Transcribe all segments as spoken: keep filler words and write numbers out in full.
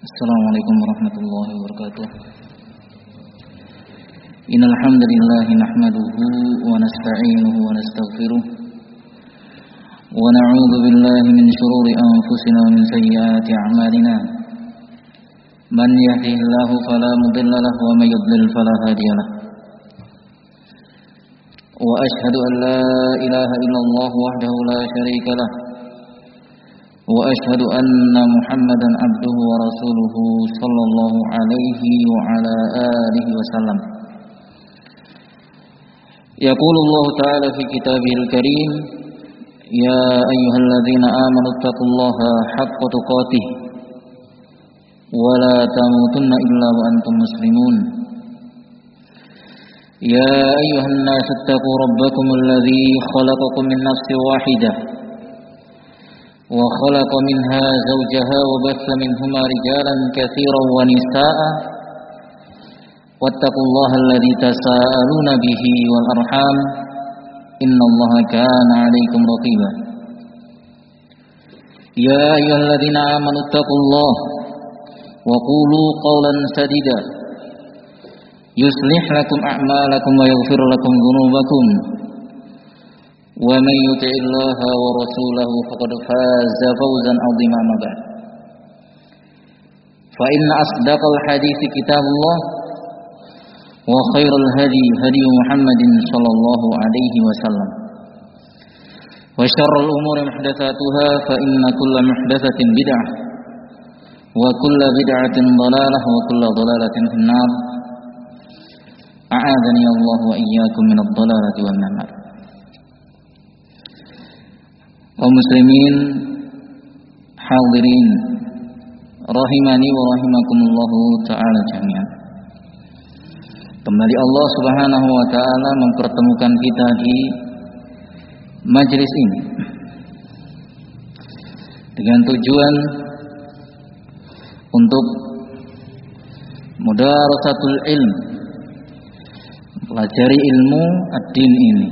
Assalamualaikum warahmatullahi wabarakatuh. Innal hamdalillah nahmaduhu wa nasta'inuhu wa nastaghfiruh wa na'udzu billahi min shururi anfusina wa min sayyiati a'malina. Man yahdihillahu fala mudilla lahu wa may yudlil fala hadiya lahu. Wa ashhadu an la ilaha illallah wahdahu la syarika lahu. وأشهد أن محمدا عبده ورسوله صلى الله عليه وعلى آله وسلم. يقول الله تعالى في كتابه الكريم: يا أيها الذين آمنوا اتقوا الله حق تقاته ولا تموتن إلا وأنتم مسلمون. يا أيها الناس اتقوا ربكم الذي خلقكم من نفس واحدة وخلق منها زوجها وبث منهما رجالا كثيرا ونساء واتقوا الله الذي تساءلون به والأرحام إن الله كان عليكم رقيبا. يا أيها الذين آمنوا اتقوا الله وقولوا قولا سديدا يصلح لكم أعمالكم ويغفر لكم ذنوبكم ومن يطع الله ورسوله فقد فاز فوزا عظيما. أما بعد فإن أصدق الحديث كتاب الله وخير الهدي هدي محمد صلى الله عليه وسلم وشر الأمور محدثاتها فإن كل محدثة بدعة وكل بدعة ضلالة وكل ضلالة في النار. أعاذني الله وإياكم من الضلالة والنار. Kaum muslimin hadirin rahimani wa rahimakumullahu ta'ala jami'an. Kembali Allah Subhanahu wa ta'ala mempertemukan kita di majelis ini dengan tujuan untuk mudarasatul ilm, mempelajari ilmu ad-din ini,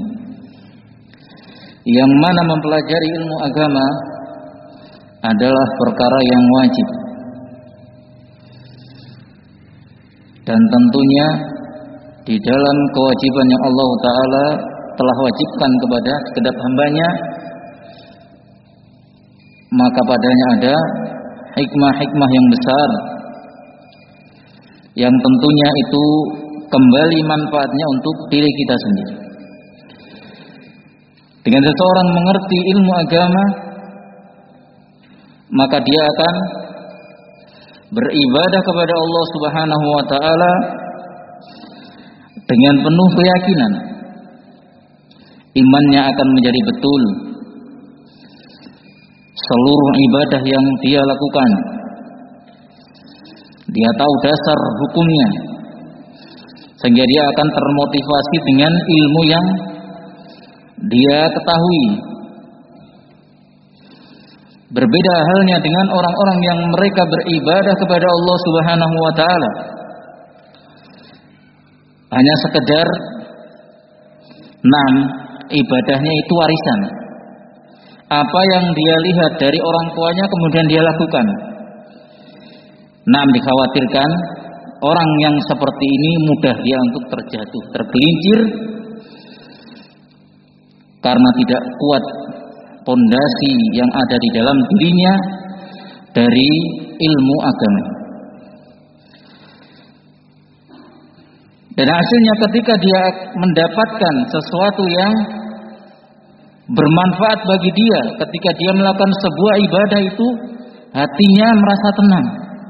yang mana mempelajari ilmu agama adalah perkara yang wajib, dan tentunya di dalam kewajiban yang Allah Ta'ala telah wajibkan kepada segenap hambanya, maka padanya ada hikmah-hikmah yang besar yang tentunya itu kembali manfaatnya untuk diri kita sendiri. Dengan seseorang mengerti ilmu agama, maka dia akan beribadah kepada Allah Subhanahu wa ta'ala dengan penuh keyakinan. Imannya akan menjadi betul. Seluruh ibadah yang dia lakukan, dia tahu dasar hukumnya, sehingga dia akan termotivasi dengan ilmu yang dia ketahui. Berbeda halnya dengan orang-orang yang mereka beribadah kepada Allah Subhanahu wa ta'ala hanya sekedar nam ibadahnya itu warisan. Apa yang dia lihat dari orang tuanya kemudian dia lakukan. Nam dikhawatirkan orang yang seperti ini mudah dia untuk terjatuh, tergelincir, karena tidak kuat pondasi yang ada di dalam dirinya dari ilmu agama. Dan hasilnya ketika dia mendapatkan sesuatu yang bermanfaat bagi dia, ketika dia melakukan sebuah ibadah itu, hatinya merasa tenang,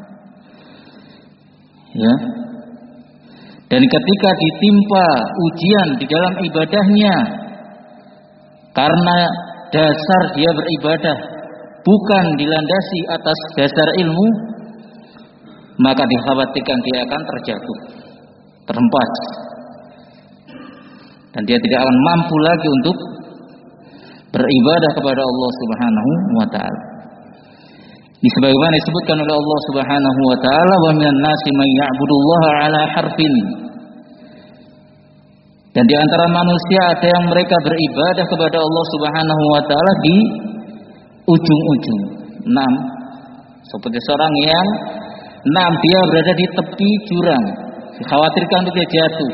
ya. Dan ketika ditimpa ujian di dalam ibadahnya, karena dasar dia beribadah bukan dilandasi atas dasar ilmu, maka dikhawatirkan dia akan terjatuh, terhempas, dan dia tidak akan mampu lagi untuk beribadah kepada Allah Subhanahu wa ta'ala. Ini sebagaimana disebutkan oleh Allah Subhanahu wa ta'ala, wa minan nasi may ya'budullaha ala harfin. Dan di antara manusia ada yang mereka beribadah kepada Allah Subhanahu wa ta'ala di ujung-ujung. Enam, seperti seorang yang Nah, dia berada di tepi jurang, dikhawatirkan untuk dia jatuh.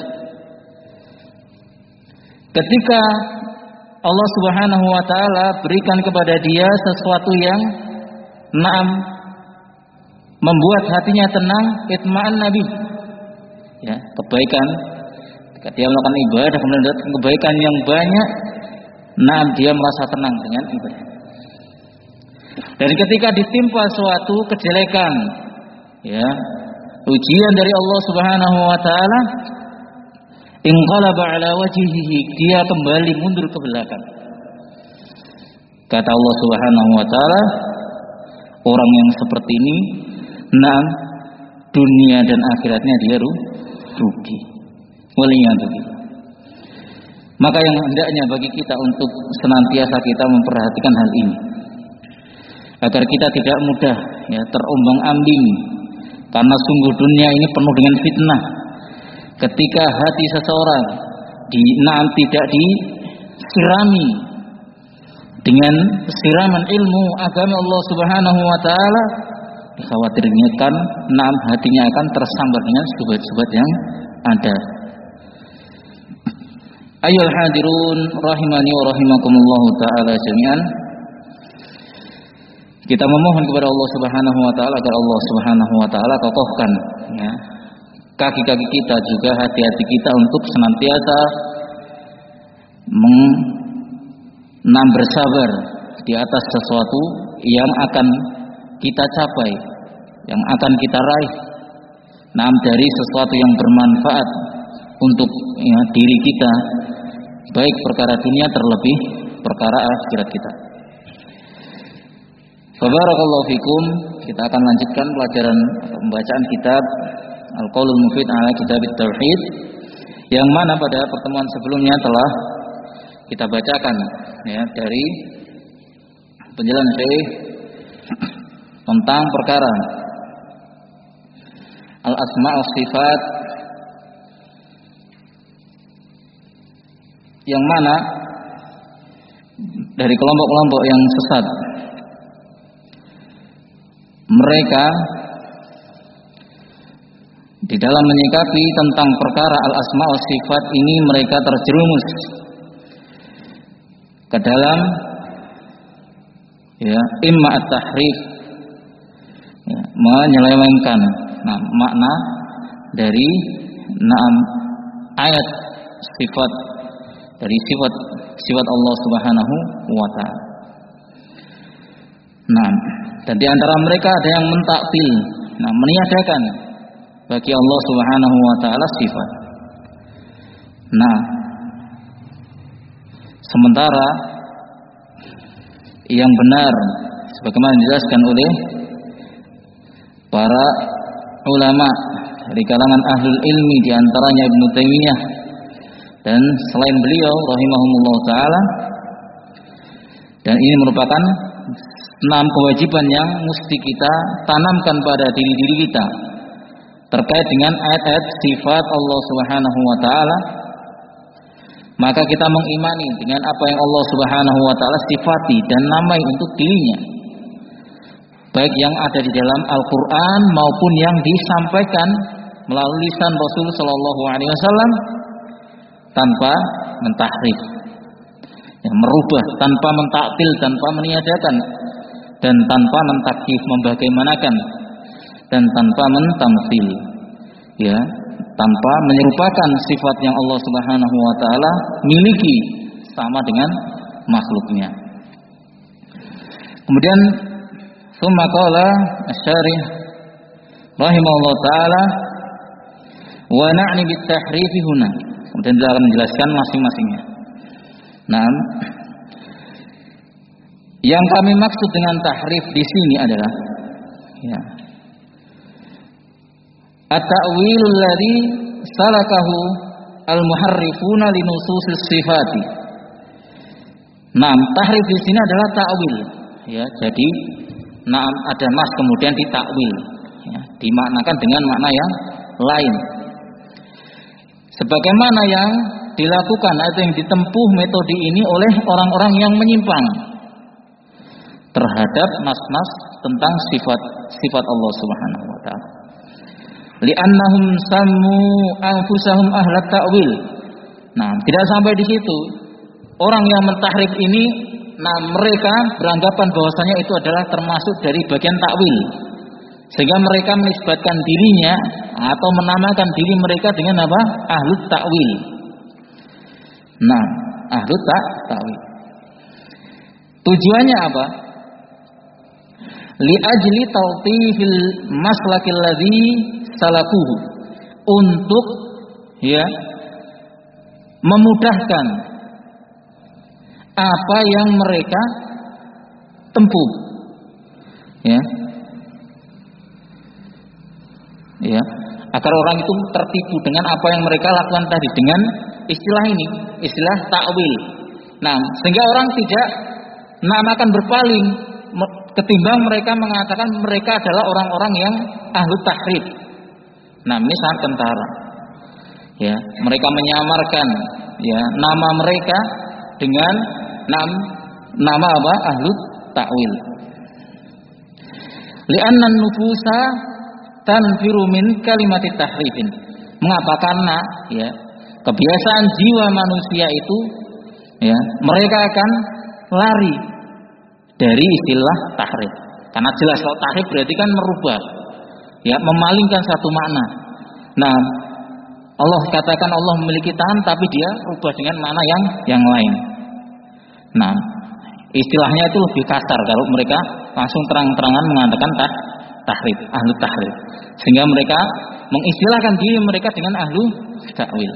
Ketika Allah Subhanahu wa taala berikan kepada dia sesuatu yang naam membuat hatinya tenang, itma'an nabi. Ya, kebaikan. Ketika dia melakukan ibadah kemudian mendapatkan kebaikan yang banyak, naam dia merasa tenang dengan ibadah. Dan ketika ditimpa suatu kejelekan, ya, ujian dari Allah Subhanahu wa taala, inqalaba ala wajhihi, dia kembali mundur ke belakang. Kata Allah Subhanahu wa taala, orang yang seperti ini, nah, dunia dan akhiratnya dia rugi. Waliyadzubillah. Maka yang hendaknya bagi kita untuk senantiasa kita memperhatikan hal ini, agar kita tidak mudah ya terombang-ambing, karena sungguh dunia ini penuh dengan fitnah. Ketika hati seseorang di, nah, tidak disirami dengan siraman ilmu agama Allah Subhanahu wa taala, dikhawatirkan nah, hatinya akan tersambar dengan syubhat-syubhat yang ada. Ayyuhal hadirun rahimani wa rahimakumullah taala jami'an. Kita memohon kepada Allah Subhanahu wa taala agar Allah Subhanahu wa taala kokohkan ya kaki-kaki kita, juga hati-hati kita untuk senantiasa menam bersabar di atas sesuatu yang akan kita capai, yang akan kita raih, nam dari sesuatu yang bermanfaat untuk ya, diri kita, baik perkara dunia terlebih perkara akhirat kita. Barakallahu fikum. Kita akan lanjutkan pelajaran atau pembacaan kitab Al-Qaulul Mufid ala Kitab Tauhid, yang mana pada pertemuan sebelumnya telah kita bacakan ya dari penjelasan Syekh tentang perkara al-asma' was-sifat, yang mana dari kelompok-kelompok yang sesat, mereka di dalam menyikapi tentang perkara al-asma' wa sifat ini, mereka terjerumus ke dalam ya imma at-tahrif, ya, menyelewengkan nah, makna dari naam ayat sifat, dari sifat sifat Allah Subhanahu wa taala. Nah, dan di antara mereka ada yang mentaktil, nah meniadakan bagi Allah Subhanahu wa taala sifat. Nah, sementara yang benar sebagaimana dijelaskan oleh para ulama dari kalangan ahlul ilmi, di antaranya Ibnu Taimiyah dan selain beliau rahimahumullah taala, dan ini merupakan enam kewajiban yang mesti kita tanamkan pada diri-diri kita terkait dengan ayat-ayat sifat Allah Subhanahu wa taala. Maka kita mengimani dengan apa yang Allah Subhanahu wa taala sifati dan namai untuk dirinya, baik yang ada di dalam Al-Qur'an maupun yang disampaikan melalui lisan Rasul sallallahu alaihi wasallam, tanpa mentahrif, ya, merubah, tanpa mentaktil, tanpa meniadakan, dan tanpa mentakif, membagaimanakan, dan tanpa mentamsil, ya, tanpa menyerupakan sifat yang Allah Subhanahu wa taala miliki sama dengan makhluknya. Kemudian summa qala asy-syarih rahimahullah taala wa na'ni bit tahrifi huna. Kemudian dia akan menjelaskan masing-masingnya. Nah, yang kami maksud dengan tahrif di sini adalah ya, at-ta'wilul ladzi salakahu al-muharrifuna li nususis sifati. Nah, tahrif di sini adalah ta'wil, ya. Jadi, nah ada nas kemudian ditakwil, ya, dimaknakan dengan makna yang lain. Sebagaimana yang dilakukan atau yang ditempuh metode ini oleh orang-orang yang menyimpang terhadap nas-nas tentang sifat sifat Allah Subhanahu wa taala. li'annahum sammu anfusahum ahlat ta'wil. Nah, tidak sampai di situ. Orang yang mentahrif ini, nah mereka beranggapan bahwasanya itu adalah termasuk dari bagian takwil. Sehingga mereka menisbatkan dirinya atau menamakan diri mereka dengan apa? Ahlut takwil. Nah, ahlut tak takwil. Tujuannya apa? Li ajli tawtifil maslakil ladzi salakuhu. Untuk ya memudahkan apa yang mereka tempuh. Ya. Ya, agar orang itu tertipu dengan apa yang mereka lakukan tadi dengan istilah ini, istilah takwil. Nah, sehingga orang tidak nah akan berpaling ketimbang mereka mengatakan mereka adalah orang-orang yang ahlu tahrif. Nah, ini sangat kentara. Ya, mereka menyamarkan ya nama mereka dengan nam, nama apa? Ahlu takwil. Li'anna nufusa tanfiru min kalimatit tahrifin. Mengapa? Karena ya kebiasaan jiwa manusia itu ya mereka akan lari dari istilah tahrif. Karena jelas kalau tahrif berarti kan merubah, ya memalingkan satu makna. Nah, Allah katakan Allah memiliki tangan, tapi dia rubah dengan makna yang yang lain. Nah, istilahnya itu lebih kasar kalau mereka langsung terang-terangan mengatakan tah, tahrif, ahlu tahrif. Sehingga mereka mengistilahkan diri mereka dengan ahlu takwil.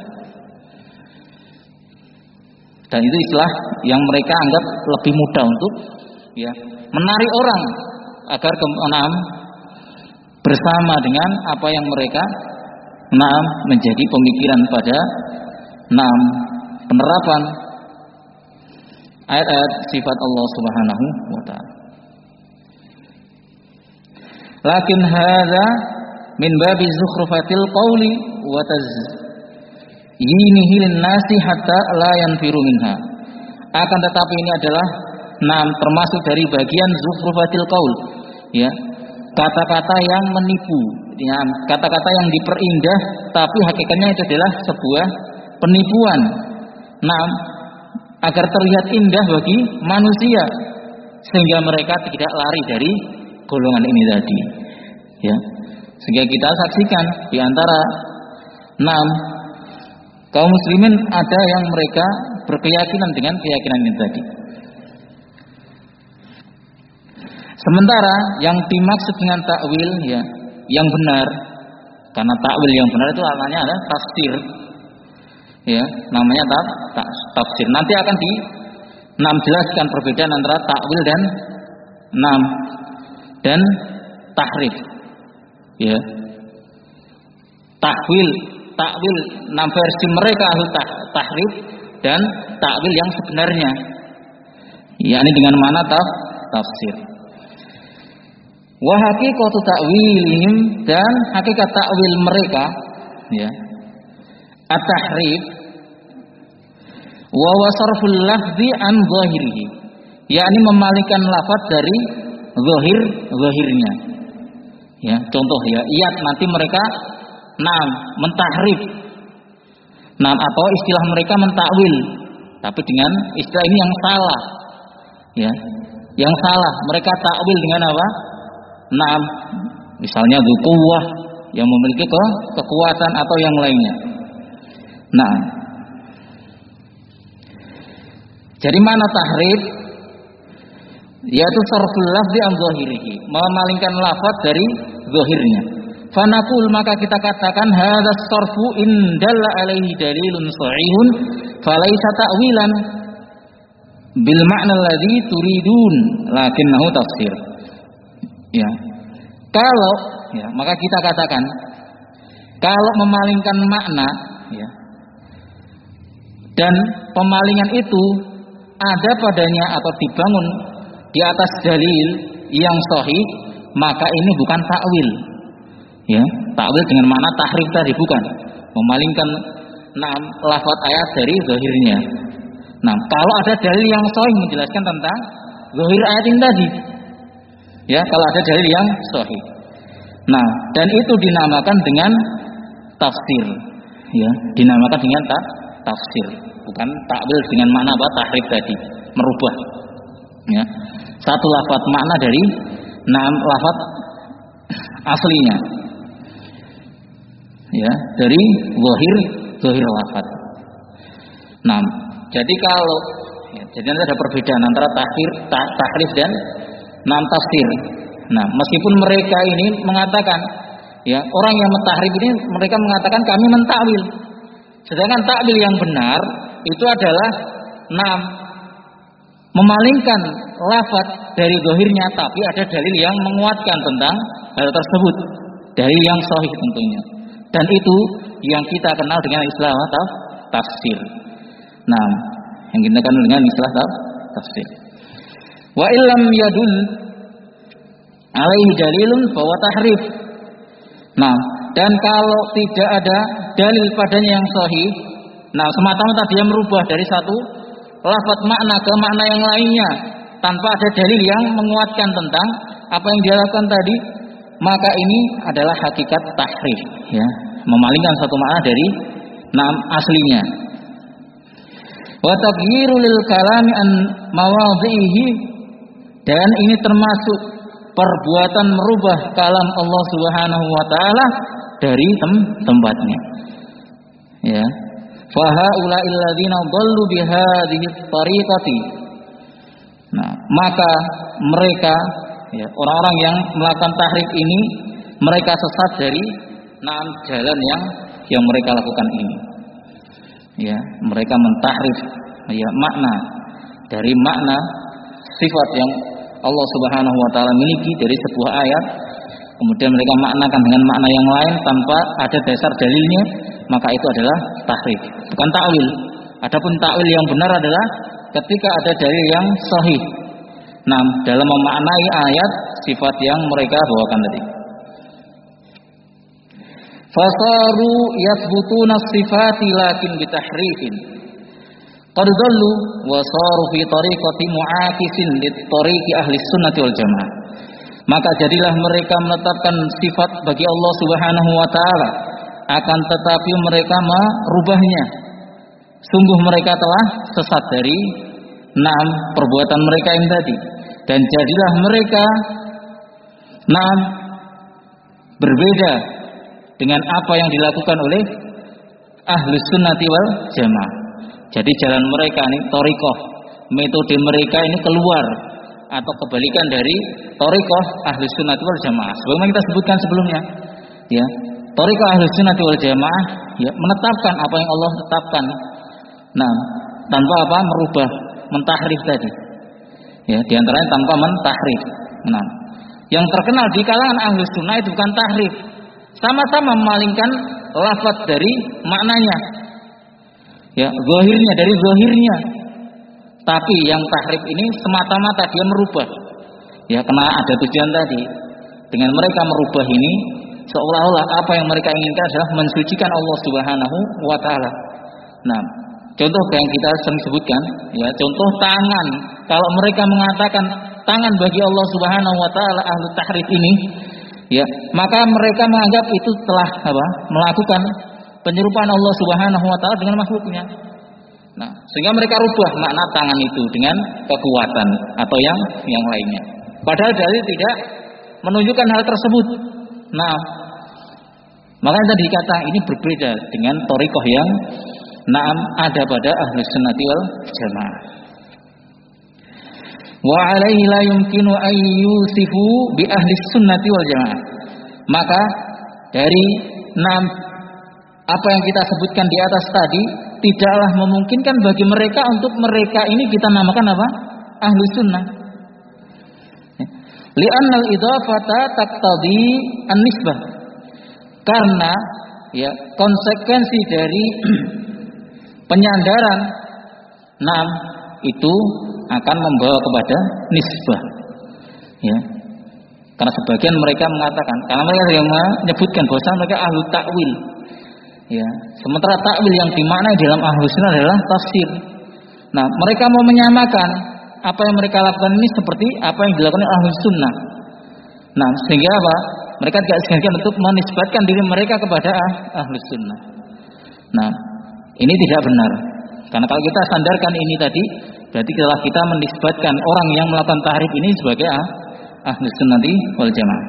Dan itu istilah yang mereka anggap lebih mudah untuk ya menarik orang agar keenam bersama dengan apa yang mereka enam menjadi pemikiran pada enam penerapan ayat-ayat sifat Allah Subhanahu wa taala. Lakin hadza min babi zukhrufatil qawli wa tazyinihi lin-nasi hatta la yanfiru minha. Akan tetapi ini adalah enam termasuk dari bagian zukhrufatil qaul, ya. Kata-kata yang menipu, ya, kata-kata yang diperindah tapi hakikatnya itu adalah sebuah penipuan. Nah, agar terlihat indah bagi manusia sehingga mereka tidak lari dari golongan ini tadi. Ya. Sehingga kita saksikan di antara enam kaum muslimin ada yang mereka berkeyakinan dengan keyakinan ini tadi. Sementara yang dimaksud dengan takwil ya, yang benar, karena takwil yang benar itu artinya adalah tafsir. Ya, namanya tak, tak tafsir. Nanti akan di enam jelaskan perbedaan antara takwil dan enam dan tahrif. Ya. Takwil, takwil enam versi mereka ahli tahrif dan takwil yang sebenarnya. yakni dengan mana taf, tafsir. Wa haqiqatu ta'wilihim, dan hakikat takwil mereka ya, at-tahrif wa wasarful lafzi an zahirihi, yakni memalingkan lafaz dari zahir zahirnya. Ya, contoh ya, iyat nanti mereka nam mentahrif. Nam atau istilah mereka mentakwil, tapi dengan istilah ini yang salah. Ya. Yang salah, mereka takwil dengan apa? Nam, misalnya dzuquwah, yang memiliki ke, kekuatan atau yang lainnya. Nah, jadi mana tahrif? Yaitu sarful lafzi an zahirihi, memalingkan lafaz dari zahirnya. Fanaqul, maka kita katakan hadza sarfu in dalla alaihi dalilun sahihun falaisa ta'wilan bil ma'na alladhi turidun lakinnahu tafsir. Ya. Kalau ya, maka kita katakan kalau memalingkan makna ya, dan pemalingan itu ada padanya atau dibangun di atas dalil yang sahih, maka ini bukan takwil. Ya, takwil dengan makna tahrif tadi bukan memalingkan enam lafaz ayat dari zahirnya. Nah, kalau ada dalil yang sahih menjelaskan tentang zahir ayat ini tadi, ya, kalau ada dalil yang sahih. Nah, dan itu dinamakan dengan tafsir, ya, dinamakan dengan ta tafsir, bukan takwil dengan makna apa tahrif tadi, merubah. Ya, satu lafaz makna dari enam lafaz aslinya, ya, dari zahir zahir lafaz. Nah, jadi kalau ya, jadi ada perbedaan antara tahrif, ta, tahrif dan nam tafsir. Nah, meskipun mereka ini mengatakan, ya, orang yang mentahrif ini mereka mengatakan kami mentakwil. Sedangkan takwil yang benar itu adalah nam memalingkan lafaz dari zahirnya, tapi ada dalil yang menguatkan tentang hal tersebut, dalil yang sahih tentunya. Dan itu yang kita kenal dengan istilah atau tafsir. Nah, yang kita kenal dengan istilah tafsir. Wa illam yadul alaihi dalilun bahwa tahrif. Nah, dan kalau tidak ada dalil padanya yang sahih, nah semata-mata dia merubah dari satu lafaz makna ke makna yang lainnya tanpa ada dalil yang menguatkan tentang apa yang dia lakukan tadi, maka ini adalah hakikat tahrif, ya, memalingkan satu makna dari nam aslinya. Wa taghyiru lil kalami an mawadhihi, dan ini termasuk perbuatan merubah kalam Allah Subhanahu wa taala dari tem tempatnya. Ya. Fa haula'il ladzina dhallu bihadhihi tariqati. Nah, maka mereka, ya, orang-orang yang melakukan tahrif ini mereka sesat dari enam jalan yang yang mereka lakukan ini. Ya, mereka mentahrif, ya, makna dari makna sifat yang Allah Subhanahu wa taala miliki dari sebuah ayat, kemudian mereka maknakan dengan makna yang lain tanpa ada dasar dalilnya, maka itu adalah tahrif, bukan takwil. Adapun takwil yang benar adalah ketika ada dalil yang sahih, nah, dalam memaknai ayat sifat yang mereka bawakan tadi. Fasaru yathbutuna sifati lakin bitahrifin qad dhallu wa saru fi tariqati mu'akisin lit tariqi ahli sunnati wal jamaah. Maka jadilah mereka menetapkan sifat bagi Allah Subhanahu wa taala, akan tetapi mereka merubahnya. Sungguh mereka telah sesat dari enam perbuatan mereka yang tadi, dan jadilah mereka enam berbeda dengan apa yang dilakukan oleh ahli sunnati wal jamaah. Jadi jalan mereka ini thariqah, metode mereka ini keluar atau kebalikan dari thariqah ahli sunnati wal jamaah. Sebagaimana kita sebutkan sebelumnya, ya, thariqah ahli sunnati wal jamaah, ya, menetapkan apa yang Allah tetapkan. Nah, tanpa apa merubah, mentahrif tadi. Ya, diantaranya tanpa mentahrif. Nah, yang terkenal di kalangan ahli sunnah itu bukan tahrif, sama-sama memalingkan lafaz dari maknanya, ya, zahirnya dari zahirnya. Tapi yang tahrif ini semata-mata dia merubah, ya, karena ada tujuan tadi. Dengan mereka merubah ini seolah-olah apa yang mereka inginkan adalah mensucikan Allah Subhanahu wa taala. Nah, contoh yang kita sering sebutkan, ya, contoh tangan. Kalau mereka mengatakan tangan bagi Allah Subhanahu wa taala ahlu tahrif ini, ya, maka mereka menganggap itu telah apa? Melakukan penyerupaan Allah Subhanahu wa taala dengan makhluknya. Nah, sehingga mereka rubah makna tangan itu dengan kekuatan atau yang yang lainnya. Padahal dalil tidak menunjukkan hal tersebut. Nah, makanya tadi kata ini berbeda dengan thariqah yang naam ada pada ahlus sunnati wal jamaah. Wa alaihi la yumkinu an yusifu bi ahli sunnati wal jamaah. Maka dari enam apa yang kita sebutkan di atas tadi tidaklah memungkinkan bagi mereka untuk mereka ini kita namakan apa? Ahlu sunnah. Li'anna al-idhafata taqtadi an-nisbah. Karena, ya, konsekuensi dari penyandaran enam itu akan membawa kepada nisbah, ya. Karena sebagian mereka mengatakan, karena mereka yang menyebutkan bahwa mereka ahlu takwil, ya. Sementara takwil yang dimaknai dalam ahlu sunnah adalah tafsir. Nah, mereka mau menyamakan apa yang mereka lakukan ini seperti apa yang dilakukan oleh ahlu sunnah. Nah, sehingga apa? mereka tidak segan-segan untuk menisbatkan diri mereka kepada ah, Ahlus Sunnah. Nah, ini tidak benar. Karena kalau kita sandarkan ini tadi, berarti telah kita menisbatkan orang yang melakukan tahrif ini sebagai ah, Ahlus Sunnati wal Jamaah.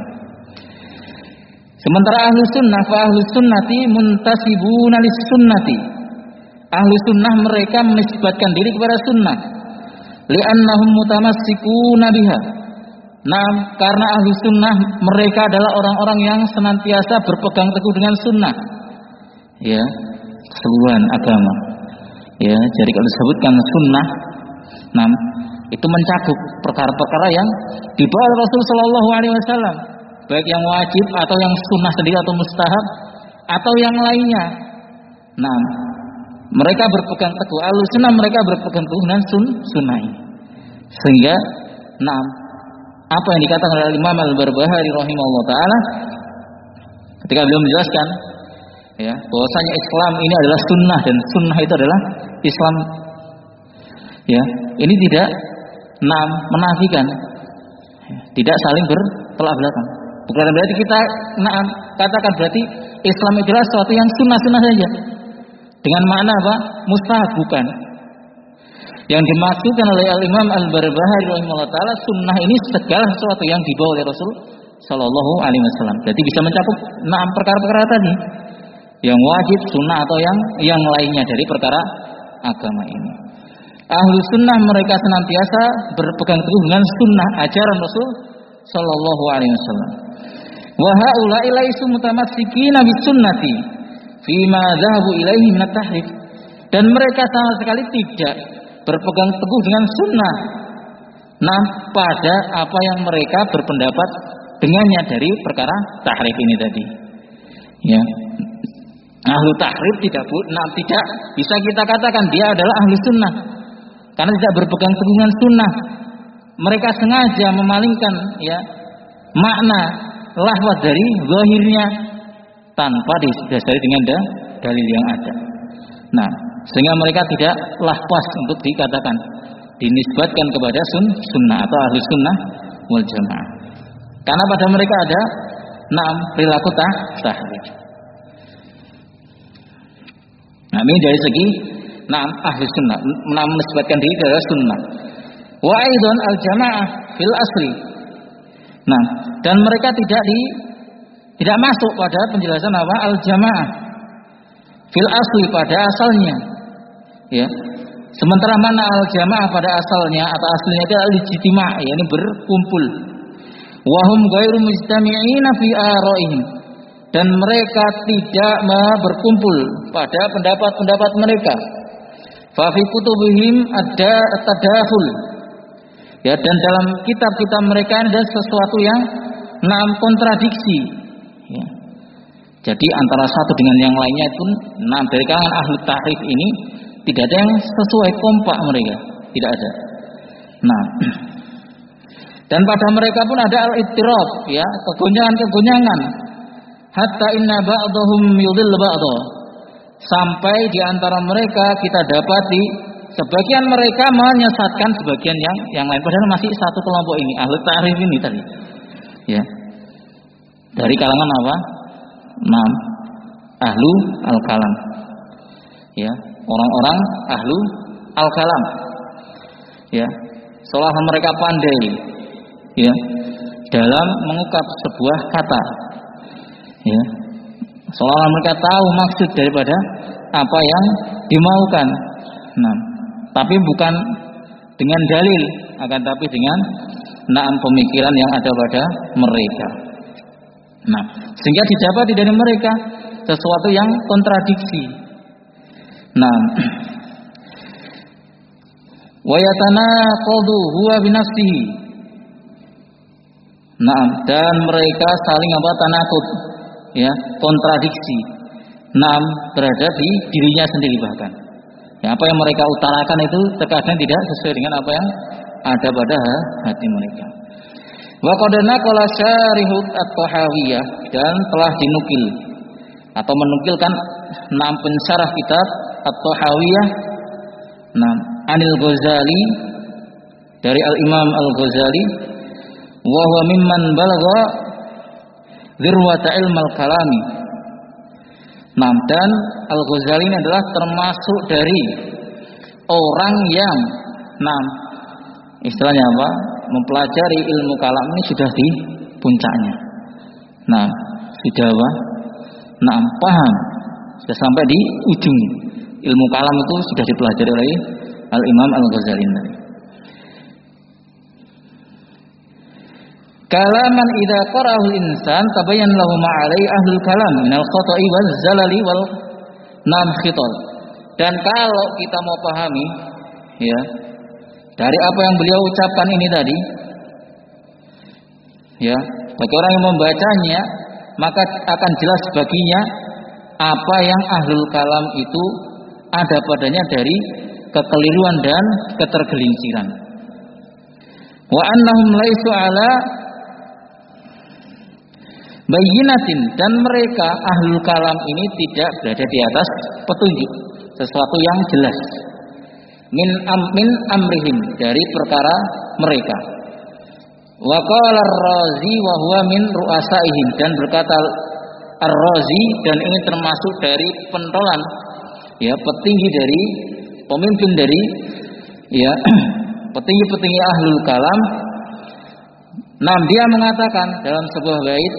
Sementara Ahlus Sunnah fa Ahlus Sunnati muntasibuna lis sunnati. Ahlus Sunnah mereka menisbatkan diri kepada sunnah. Li'annahum mutamassikuna biha. Nah, karena Ahlus Sunnah mereka adalah orang-orang yang senantiasa berpegang teguh dengan sunnah. Ya, keseluruhan agama. Ya, jadi kalau disebutkan sunnah, nah, itu mencakup perkara-perkara yang dibawa oleh Rasul Shallallahu Alaihi Wasallam, baik yang wajib atau yang sunnah sendiri atau mustahab atau yang lainnya. Nah, mereka berpegang teguh Ahlus Sunnah, mereka berpegang teguh dengan sun, sunnah ini. Sehingga, nah, apa yang dikatakan oleh Imam Al-Barbahari rahimahullah taala ketika beliau menjelaskan, ya, bahwasanya Islam ini adalah sunnah dan sunnah itu adalah Islam. Ya, ini tidak nah, menafikan, ya, tidak saling bertolak belakang. Bukan berarti kita nah, katakan berarti Islam itu adalah sesuatu yang sunnah-sunnah saja. Dengan makna apa? Mustahab, bukan. Yang dimaksudkan oleh Al-Imam Al-Barbahari rahimahullah taala, sunnah ini segala sesuatu yang dibawa oleh Rasul sallallahu alaihi wasallam. Jadi bisa mencakup enam perkara-perkara tadi. Yang wajib, sunnah atau yang yang lainnya dari perkara agama ini. Ahlus Sunnah mereka senantiasa berpegang teguh dengan sunnah ajaran Rasul sallallahu alaihi wasallam. Wa haula'i laisu mutamassikina bis sunnati fima dhahabu ilaihi min at-tahrif. Dan mereka sama sekali tidak berpegang teguh dengan sunnah. Nah, pada apa yang mereka berpendapat dengannya dari perkara tahrif ini tadi. Ya. Ahlu tahrif tidak nah, tidak bisa kita katakan dia adalah ahli sunnah karena tidak berpegang teguh dengan sunnah. Mereka sengaja memalingkan ya makna lafaz dari zahirnya tanpa didasari dengan da, dalil yang ada. Nah, sehingga mereka tidak lafaz untuk dikatakan dinisbatkan kepada sun, sunnah atau ahli sunnah wal jamaah. Karena pada mereka ada naam perilaku tah, tahrif. Nah, ini dari segi naam ahli sunnah, naam menisbatkan diri kepada sunnah. Wa aidan al jamaah fil asli. Nah, dan mereka tidak di tidak masuk pada penjelasan apa al jamaah fil asli pada asalnya. Ya. Sementara mana al jamaah pada asalnya atau aslinya itu al-ijtima', yakni berkumpul. Wa hum ghairu mujtami'ina fi ara'ihim. Dan mereka tidak berkumpul pada pendapat-pendapat mereka. Fa fi kutubihim ada tadakhul. Ya, dan dalam kitab-kitab mereka ada sesuatu yang enam kontradiksi. Ya. Jadi antara satu dengan yang lainnya itu enam dari kalangan ahli tahrif ini tidak ada yang sesuai kompak mereka, tidak ada. Nah, dan pada mereka pun ada al-ittirab, ya, kegonjangan-kegonjangan. Hatta inna ba'dahum yudhill ba'dha. Sampai di antara mereka kita dapati sebagian mereka menyesatkan sebagian yang yang lain, padahal masih satu kelompok ini, ahli ta'rif ini tadi. Ya. Dari kalangan apa? Nah, ahlu al-kalam. Ya, orang-orang ahlu al-kalam. Ya. Seolah mereka pandai ya dalam mengungkap sebuah kata. Ya, seolah mereka tahu maksud daripada apa yang dimaukan. Nah, tapi bukan dengan dalil, akan tapi dengan naam pemikiran yang ada pada mereka. Nah, sehingga didapati dari mereka sesuatu yang kontradiksi. Nah, wa yatanaqadu huwa binafsihi. Nah, dan mereka saling apa tanaqud, ya, kontradiksi. Nah, terhadap di dirinya sendiri bahkan. Ya, apa yang mereka utarakan itu terkadang tidak sesuai dengan apa yang ada pada hati mereka. Wa qad naqala syarihut at-Tahawiyah, dan telah dinukil atau menukilkan enam pensyarah kitab at-Tahawiyah, enam Anil Ghazali dari Al-Imam Al-Ghazali, wa huwa mimman balagha dzirwata ilmal kalami. Nah, dan Al-Ghazali ini adalah termasuk dari orang yang nah istilahnya apa? Mempelajari ilmu kalam ini sudah di puncaknya. Nah, sudah apa? Nah, paham. Sudah sampai di ujung. Ilmu kalam itu sudah dipelajari oleh Al-Imam Al-Ghazali tadi. Kalaman idza qara'ahu al-insan tabayyan lahu ma 'alai ahlul kalam min al-khata'i wal zalali wal nam khital. Dan kalau kita mau pahami ya dari apa yang beliau ucapkan ini tadi ya, bagi orang yang membacanya maka akan jelas baginya apa yang ahlul kalam itu ada padanya dari kekeliruan dan ketergelinciran. Wa annahum laisu ala bayyinatin, dan mereka ahlul kalam ini tidak berada di atas petunjuk, sesuatu yang jelas. Min am, min amrihim, dari perkara mereka. Wa qala ar-Razi wa huwa min ru'asaihim, dan berkata Ar-Razi, dan ini termasuk dari pentolan ya, petinggi dari pemimpin dari ya petinggi-petinggi ahlul kalam. Nah, dia mengatakan dalam sebuah bait,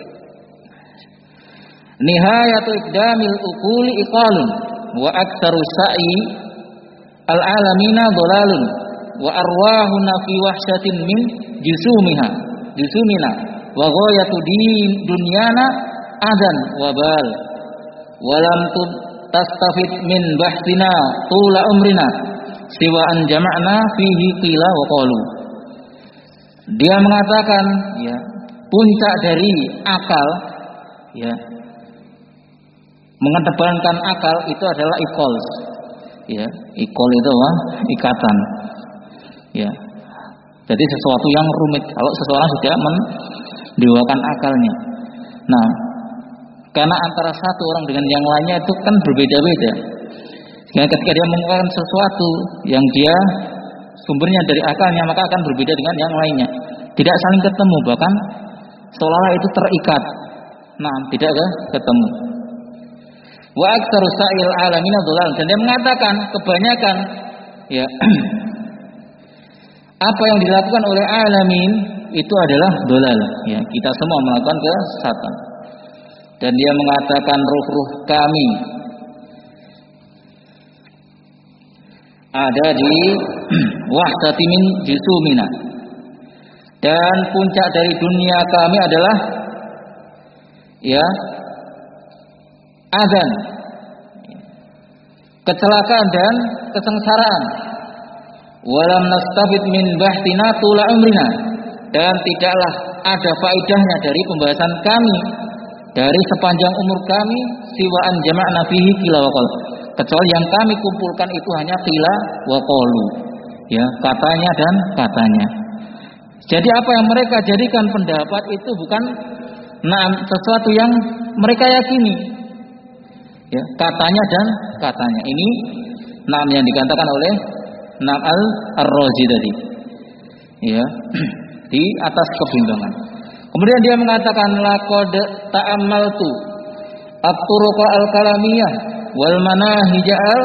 nihayatu iqdamil uquli iqalun wa aktsaru sa'i al-alamina dhalalun wa arwahuna fi wahsyatin min jusumiha jusumina wa ghayatu din dunyana adan wa bal wa lam tastafid min bahsina tula umrina siwa an jama'na fihi qila wa qalu. Dia mengatakan ya, puncak dari akal ya, mengedepankan akal itu adalah ikol ya, ikol itu wah, ikatan ya, jadi sesuatu yang rumit kalau seseorang sudah mendewakan akalnya. Nah, karena antara satu orang dengan yang lainnya itu kan berbeda-beda. Nah, ketika dia mengungkapkan sesuatu yang dia sumbernya dari akalnya, maka akan berbeda dengan yang lainnya, tidak saling ketemu, bahkan seolah-olah itu terikat. Nah, tidak ketemu. Wa aktsaru sa'il alamin dhalal, dan dia mengatakan kebanyakan ya apa yang dilakukan oleh alamin itu adalah dhalal ya, kita semua melakukan kesesatan. Dan dia mengatakan ruh-ruh kami ada di wahdati min jusumina, dan puncak dari dunia kami adalah ya adzan, kecelakaan dan kesengsaraan. Walam nastafid min bahtina tula umrina, dan tidaklah ada faedahnya dari pembahasan kami dari sepanjang umur kami siwaan jama'na fihi qila wa qal, kecuali yang kami kumpulkan itu hanya qila wa qalu ya, katanya dan katanya. Jadi apa yang mereka jadikan pendapat itu bukan nah sesuatu yang mereka yakini ya, katanya dan katanya. Ini nam yang dikatakan oleh Nam al-Razi tadi ya, di atas kebimbangan. Kemudian dia mengatakan laqad ta'ammaltu at-turuqa al-kalamiyah wal manahij al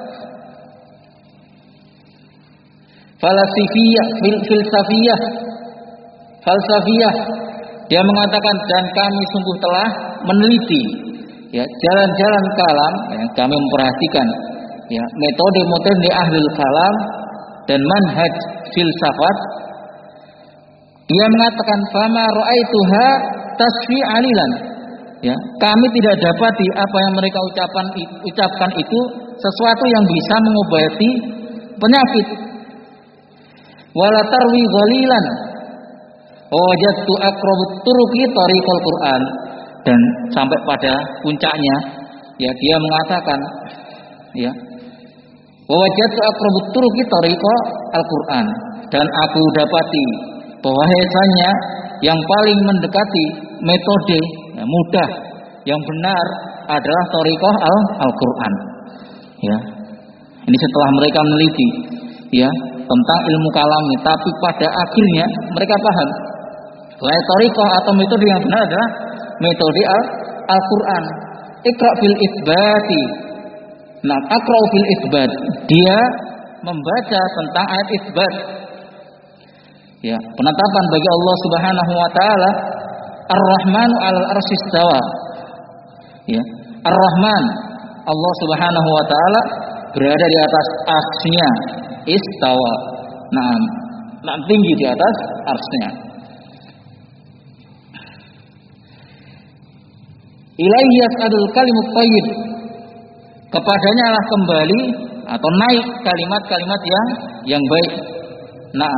falasifiyah fil filsafiyah falsafiyah. Dia mengatakan, dan kami sungguh telah meneliti ya jalan-jalan kalam ya, kami memperhatikan ya metode-metode ahlul kalam dan manhaj filsafat. Dia mengatakan fama ra'aituha tasfi alilan ya, kami tidak dapati apa yang mereka ucapan ucapkan itu sesuatu yang bisa mengobati penyakit. Wala tarwi ghalilan wajadtu aqrabut turuqi tariqul Quran, dan sampai pada puncaknya ya dia mengatakan ya wajadtu aqrabut turuqi tariqul Al-Quran, dan aku dapati bahwasanya yang paling mendekati metode ya, mudah yang benar adalah tariqah Al-Quran ya. Ini setelah mereka meneliti ya tentang ilmu kalam, tapi pada akhirnya mereka paham bahwa tariqah atau metode yang benar adalah metode Al-Qur'an. Iqra fil itsbati. Nah, aqra fil itsbat. Dia membaca tentang ayat itsbat. Ya, penetapan bagi Allah Subhanahu wa taala Ar-Rahmanu 'alal 'arsy istawa. Ya, Ar-Rahman Allah Subhanahu wa taala berada di atas arsy-Nya, istawa. Nah, nah tinggi di atas arsy-Nya. Ilaihi yas'adul kalimut thayyib. Kepadanya lah kembali atau naik kalimat-kalimat yang yang baik. Naam.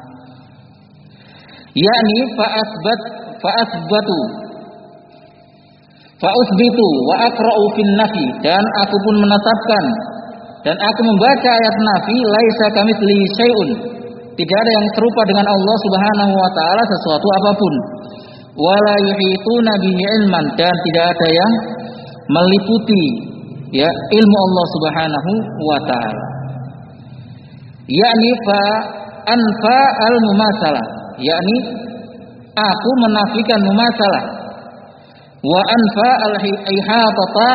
Yakni fa'asbat fa'asbatu fa'usbitu wa aqra'u fin nafi, dan aku pun menetapkan dan aku membaca ayat nafi, laisa kamitslihi syai'un. Tidak ada yang serupa dengan Allah Subhanahu wa taala sesuatu apapun. Wala yuhituna bihi ilman, dan tidak ada yang meliputi ya ilmu Allah Subhanahu wa taala. Yakni fa anfa al mumasalah, yakni aku menafikan mumasalah, wa anfa al ihatata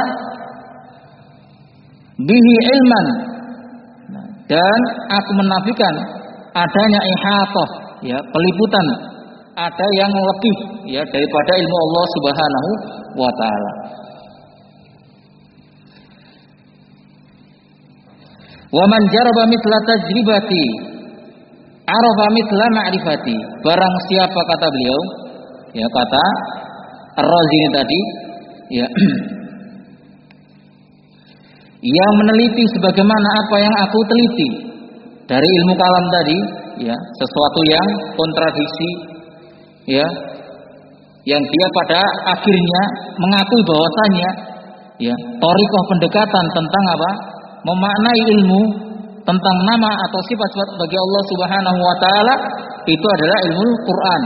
bihi ilman, dan aku menafikan adanya ihatah ya peliputan, ada yang lebih ya daripada ilmu Allah Subhanahu wa taala. Wa man jaraba mithla tajribati arafa mithla ma'rifati. Barang siapa, kata beliau, ya kata Ar-Razi ini tadi, ya yang meneliti sebagaimana apa yang aku teliti dari ilmu kalam tadi, ya sesuatu yang kontradiksi, ya yang dia pada akhirnya mengakui bahwasanya ya thariqah pendekatan tentang apa? Memaknai ilmu tentang nama atau sifat-sifat bagi Allah Subhanahu wa taala itu adalah ilmu Quran.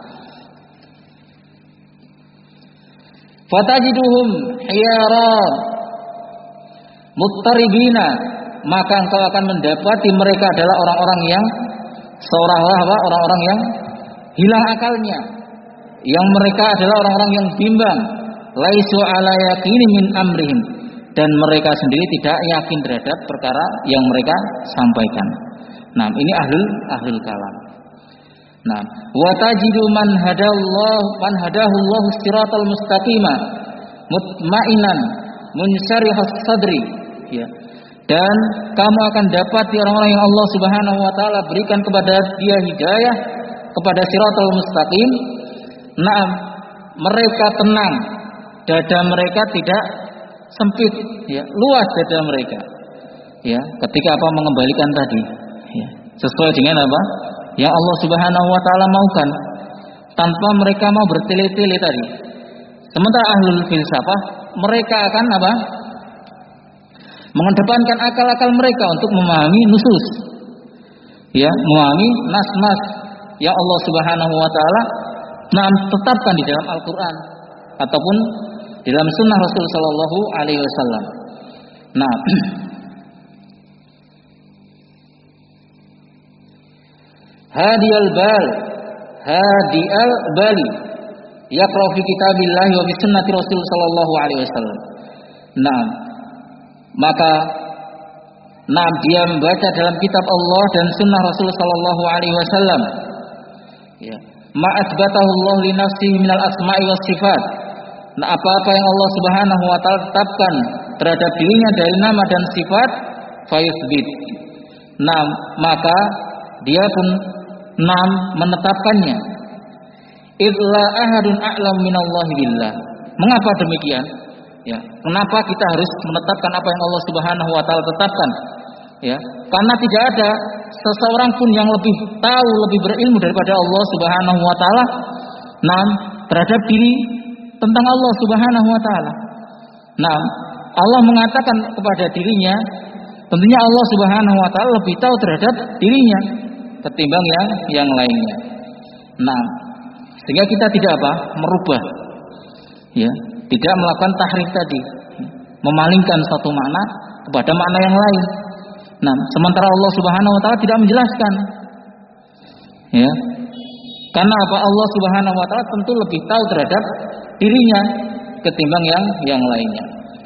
Fatajiduhum hiyara muttaribina, maka engkau akan mendapati mereka adalah orang-orang yang seolah-olah apa? Orang-orang yang hilang akalnya, yang mereka adalah orang-orang yang bimbang, laisu ala yaqini min amrihim, dan mereka sendiri tidak yakin terhadap perkara yang mereka sampaikan. Nah, ini ahlul ahlul kalam. Nah, wa tajidu man hadallahu man hadahullahu siratal mustaqima mutmainan munsharihas sadri, ya. Dan kamu akan dapati orang-orang yang Allah Subhanahu wa taala berikan kepada dia hidayah kepada siratal mustaqim. Nah, mereka tenang, dada mereka tidak sempit, ya, luas dada mereka, ya, ketika apa mengembalikan tadi, ya, sesuai dengan apa yang Allah Subhanahu wa taala maukan, tanpa mereka mau bertele-tele tadi. Sementara ahlul filsafah, mereka akan apa mengedepankan akal-akal mereka untuk memahami nusus, ya, memahami nas-nas yang Allah Subhanahu wa taala nah tetapkan di dalam Al-Qur'an ataupun dalam sunnah Rasul Sallallahu Alaihi Wasallam. Nah, hadiyal bal, hadiyal bali, yaqra fi kitabillah wa fi sunnati Rasul Sallallahu Alaihi Wasallam. Nah, maka, nah dia membaca dalam kitab Allah dan sunnah Rasul Sallallahu Alaihi Wasallam. Ya, ma'asbatahu Allah li nafsihi minal asma'i was sifat. Nah, apa-apa yang Allah Subhanahu wa taala tetapkan terhadap dirinya dari nama dan sifat, fayuthbit. Nah, maka dia pun nam menetapkannya. Idla ahadun a'lam minallahi billah. Mengapa demikian? Ya, kenapa kita harus menetapkan apa yang Allah Subhanahu wa taala tetapkan? Ya, karena tidak ada seseorang pun yang lebih tahu, lebih berilmu daripada Allah Subhanahu wa taala nam terhadap diri tentang Allah Subhanahu wa taala. Nah, Allah mengatakan kepada dirinya, tentunya Allah Subhanahu wa taala lebih tahu terhadap dirinya ketimbang yang yang lainnya. Nah, sehingga kita tidak apa? Merubah. Ya, tidak melakukan tahrif tadi, memalingkan satu makna kepada makna yang lain. Nah, sementara Allah Subhanahu wa taala tidak menjelaskan. Ya. Karena apa? Allah Subhanahu wa taala tentu lebih tahu terhadap dirinya ketimbang yang yang lainnya.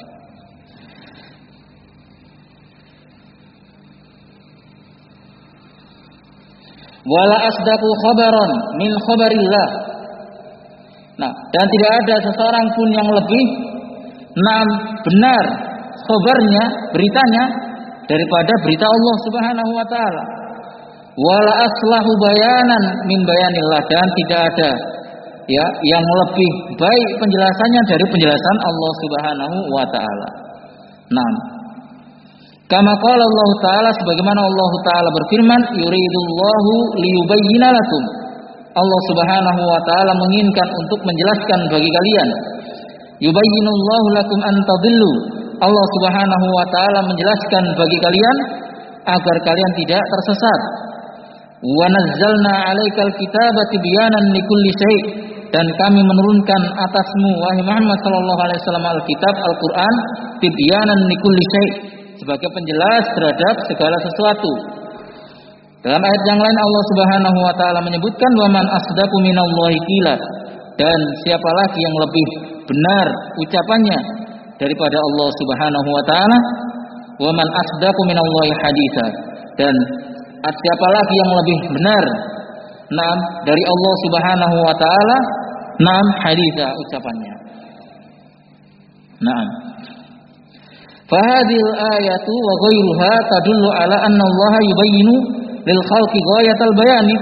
Wala asdaqu khabaran min khabarillah. Nah, dan tidak ada seseorang pun yang lebih nam benar khabarnya, beritanya daripada berita Allah Subhanahu wa taala. Wala aslahu bayanan min bayanillah, dan tidak ada ya yang lebih baik penjelasannya dari penjelasan Allah Subhanahu wa taala. Nah, kama qala Allah taala, sebagaimana Allah taala berfirman, yuridullahu liyubayyina lakum. Allah Subhanahu wa taala menginginkan untuk menjelaskan bagi kalian. Yubayyinullahu lakum an tadillu. Allah Subhanahu wa taala menjelaskan bagi kalian agar kalian tidak tersesat. Wa nazzalna 'alaikal kitaba tibyanan likulli syai', dan kami menurunkan atasmu wahai Muhammad sallallahu alaihi wasallam Alkitab Al-Qur'an tibyanan likulli syai', sebagai penjelas terhadap segala sesuatu. Dalam ayat yang lain Allah Subhanahu wa taala menyebutkan wa man asdaqu minallahi qila, dan siapa lagi yang lebih benar ucapannya daripada Allah Subhanahu wa taala, wa man asdaqu minallahi haditsa, dan siapa lagi yang lebih benar nam dari Allah Subhanahu wa taala nam haditsa ucapannya. Naam. Fahadil ayatu wa ghairuha tadullu ala anna Allah yubayyinu lil khalqi ghayatal bayani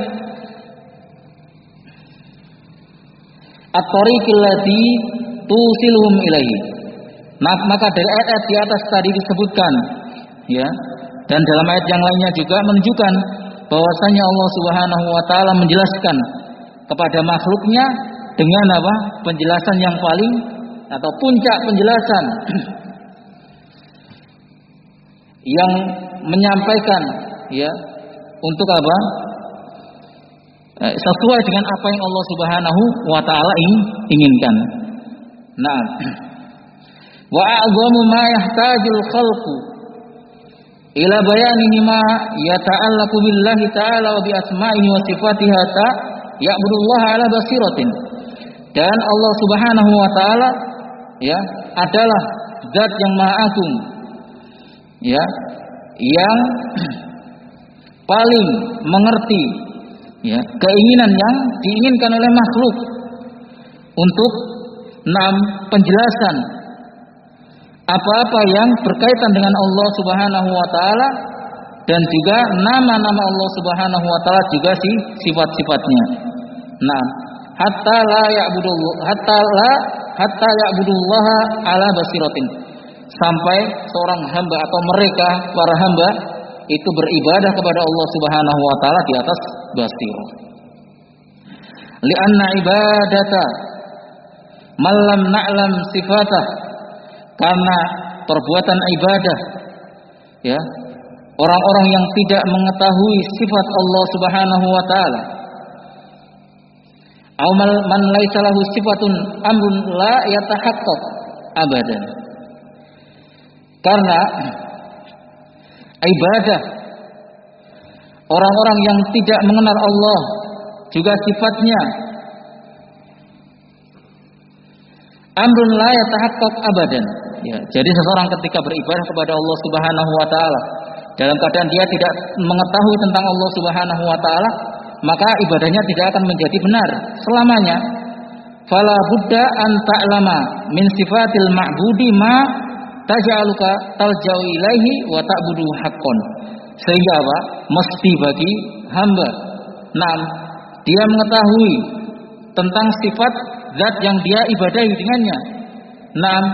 at-tariqil lati tusiluhum ilaihi. Nah, maka dari ayat di atas tadi disebutkan ya, dan dalam ayat yang lainnya juga menunjukkan bahwasanya Allah Subhanahu wa taala menjelaskan kepada makhluknya dengan apa? Penjelasan yang paling atau puncak penjelasan yang menyampaikan ya untuk apa? Eh, sesuai dengan apa yang Allah Subhanahu wa taala inginkan. Nah, wa a'zamu ma yahtajul khalqu ila bayanihi ma yata'allaqu billahi ta'ala wa bi asma'ihi wa sifatihi ta ya'budullaha ala basiratin. Dan Allah Subhanahu wa taala ya adalah zat yang maha agung ya, yang paling mengerti ya keinginan yang diinginkan oleh makhluk untuk enam penjelasan apa-apa yang berkaitan dengan Allah Subhanahu wa taala, dan juga nama-nama Allah Subhanahu wa taala, juga si sifat-sifatnya. Nah, hatta la ya'budullah hatta la hatta ya'budullaha ala basiratin, sampai seorang hamba atau mereka para hamba itu beribadah kepada Allah Subhanahu wa taala di atas basirah. Li'anna ibadata man lam na'lam sifatah, karena perbuatan ibadah ya orang-orang yang tidak mengetahui sifat Allah Subhanahu wa taala, amal man laisa lahu sifatun amrun la yatahaqqaq abadan, karena ibadah orang-orang yang tidak mengenal Allah juga sifatnya amrun la yatahaqqaq abadan ya. Jadi seseorang ketika beribadah kepada Allah Subhanahu wa taala dalam keadaan dia tidak mengetahui tentang Allah Subhanahu wa taala, maka ibadahnya tidak akan menjadi benar selamanya. Fala budda an ta'lama min sifatil ma'budi ma taj'aluka talja'u ilaihi wa ta'budu haqqan. Sehingga apa? Mesti bagi hamba nam dia mengetahui tentang sifat zat yang dia ibadahi dengannya. Nam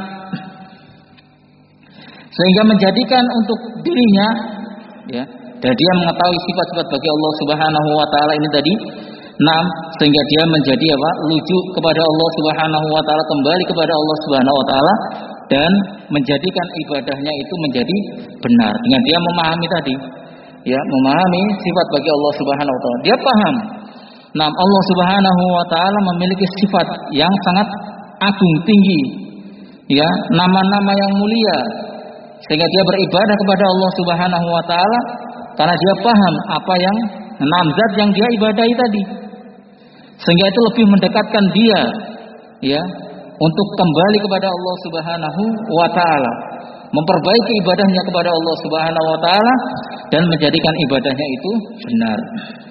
sehingga menjadikan untuk dirinya ya, dan dia mengetahui sifat-sifat bagi Allah Subhanahu wa taala ini tadi. Nam sehingga dia menjadi apa? Lujuk kepada Allah Subhanahu wa taala, kembali kepada Allah Subhanahu wa taala, dan menjadikan ibadahnya itu menjadi benar dengan dia memahami tadi ya, memahami sifat bagi Allah Subhanahu wa taala. Dia paham nah Allah Subhanahu wa taala memiliki sifat yang sangat agung tinggi ya, nama-nama yang mulia, sehingga dia beribadah kepada Allah Subhanahu wa taala karena dia paham apa yang namzat yang dia ibadahi tadi, sehingga itu lebih mendekatkan dia ya untuk kembali kepada Allah Subhanahu wa taala, memperbaiki ibadahnya kepada Allah Subhanahu wa taala dan menjadikan ibadahnya itu benar.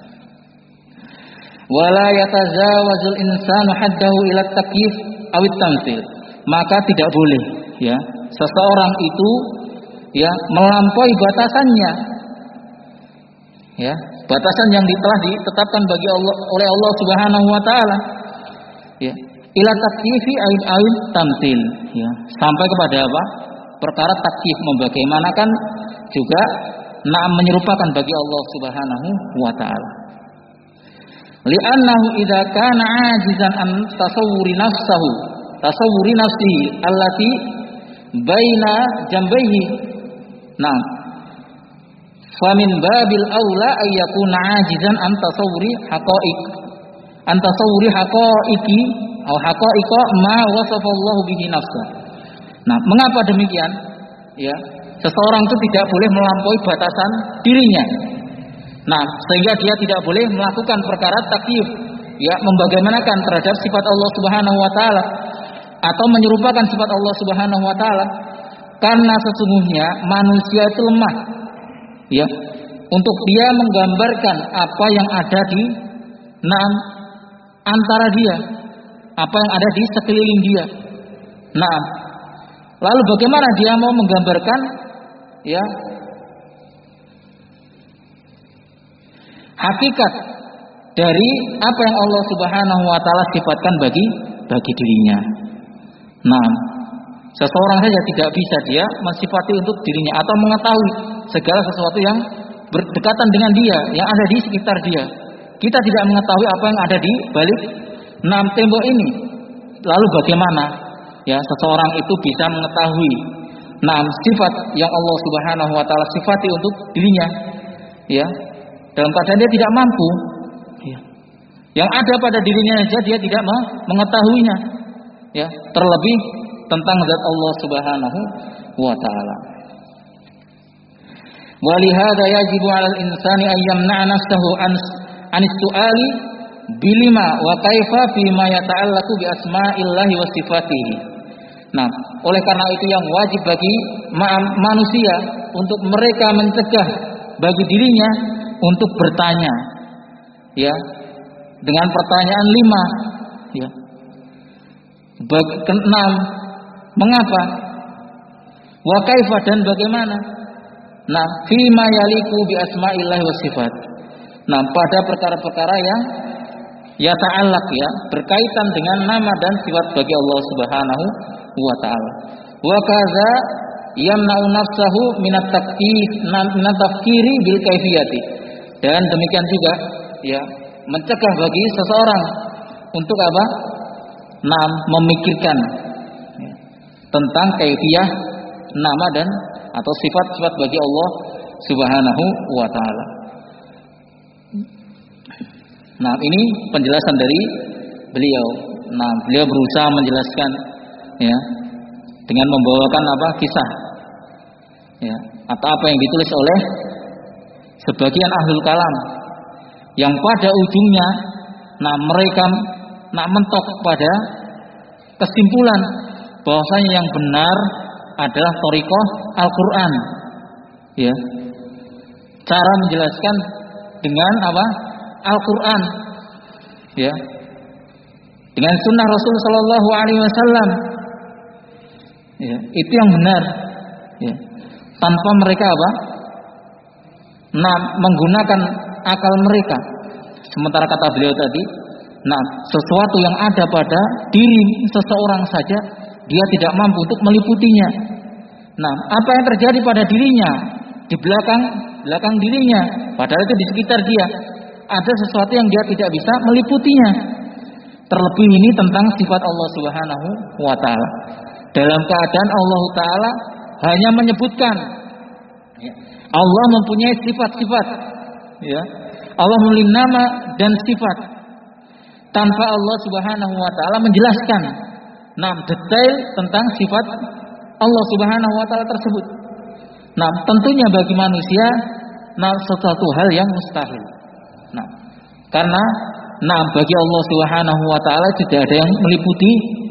Wala yatazawazul insanu haddahu ila takyif awit tamtsil. Maka tidak boleh ya seseorang itu ya melampaui batasannya. Ya, batasan yang telah ditetapkan bagi Allah oleh Allah Subhanahu wa taala. Ya, ila takyifi ain ain tamtsil ya, sampai kepada apa? Perkara takyif, membagaimanakan juga na'am menyerupakan bagi Allah Subhanahu wa taala. Li'annahu idza kana 'ajizan an tasawwuri nafsahu, tasawwuri nafsihi allati baina jambayhi. Nah, famin babil aula ay yakuna 'ajizan an tasawwuri haqa'iq, an tasawwuri haqa'iqi atau haqa'iqa ma wasafallahu bihi nafsa. Nah, mengapa demikian? Ya, seseorang itu tidak boleh melampaui batasan dirinya. Nah, sehingga dia tidak boleh melakukan perkara takyif, ya, membagaimanakan terhadap sifat Allah Subhanahu wa taala atau menyerupakan sifat Allah Subhanahu wa taala, karena sesungguhnya manusia itu lemah. Ya, untuk dia menggambarkan apa yang ada di nah, antara dia, apa yang ada di sekeliling dia. Nah, lalu bagaimana dia mau menggambarkan ya hakikat dari apa yang Allah Subhanahu wa taala sifatkan bagi bagi dirinya. Nah, seseorang saja tidak bisa dia mensifati untuk dirinya atau mengetahui segala sesuatu yang berdekatan dengan dia, yang ada di sekitar dia. Kita tidak mengetahui apa yang ada di balik enam tembok ini. Lalu bagaimana ya seseorang itu bisa mengetahui enam sifat yang Allah Subhanahu wa taala sifati untuk dirinya, ya, dalam keadaan dia tidak mampu, ya. Yang ada pada dirinya saja dia tidak mengetahuinya, ya, terlebih tentang zat Allah Subhanahu wa taala. Walihada yajibu 'alal insani ay yamna'a nafsahu an anis su'ali bilima wa kaifa fi ma yata'allaqu bi asma'illahi wa sifatihi. Nah, oleh karena itu yang wajib bagi manusia untuk mereka mencegah bagi dirinya untuk bertanya, ya, dengan pertanyaan lima, ya. Bagi keenam, mengapa? Wa kaifa, dan bagaimana? Nah, fima yaliku bi asma'illahi wa sifat. Nah, pada perkara-perkara yang ya ta'allaq, ya, berkaitan dengan nama dan sifat bagi Allah Subhanahu wa taala. Wa kaza yamna'u nafsahu minat taqif minat tafkiri bil kaifiyati. Dan demikian juga ya mencegah bagi seseorang untuk apa? Nah, memikirkan ya, tentang kaifiyah nama dan atau sifat-sifat bagi Allah Subhanahu wa taala. Nah, ini penjelasan dari beliau. Nah, beliau berusaha menjelaskan ya dengan membawakan apa? Kisah. Ya, atau apa yang ditulis oleh sebagian ahlul kalam yang pada ujungnya nah mereka nak mentok pada kesimpulan bahwasanya yang benar adalah thariqah Al-Qur'an. Ya. Cara menjelaskan dengan apa? Al-Qur'an. Ya. Dengan sunnah Rasul sallallahu alaihi wasallam. Ya, itu yang benar. Ya. Tanpa mereka apa? Nah, menggunakan akal mereka. Sementara kata beliau tadi, nah, sesuatu yang ada pada diri seseorang saja dia tidak mampu untuk meliputinya. Nah, apa yang terjadi pada dirinya di belakang belakang dirinya, padahal itu di sekitar dia, ada sesuatu yang dia tidak bisa meliputinya. Terlebih ini tentang sifat Allah Subhanahu wa taala. Dalam keadaan Allah taala hanya menyebutkan ya, Allah mempunyai sifat-sifat, ya. Allah memiliki nama dan sifat, tanpa Allah Subhanahu wa taala menjelaskan nah detail tentang sifat Allah Subhanahu wa taala tersebut. Nah, tentunya bagi manusia nah sesuatu hal yang mustahil. Nah, karena nah bagi Allah Subhanahu wa taala tidak ada yang meliputi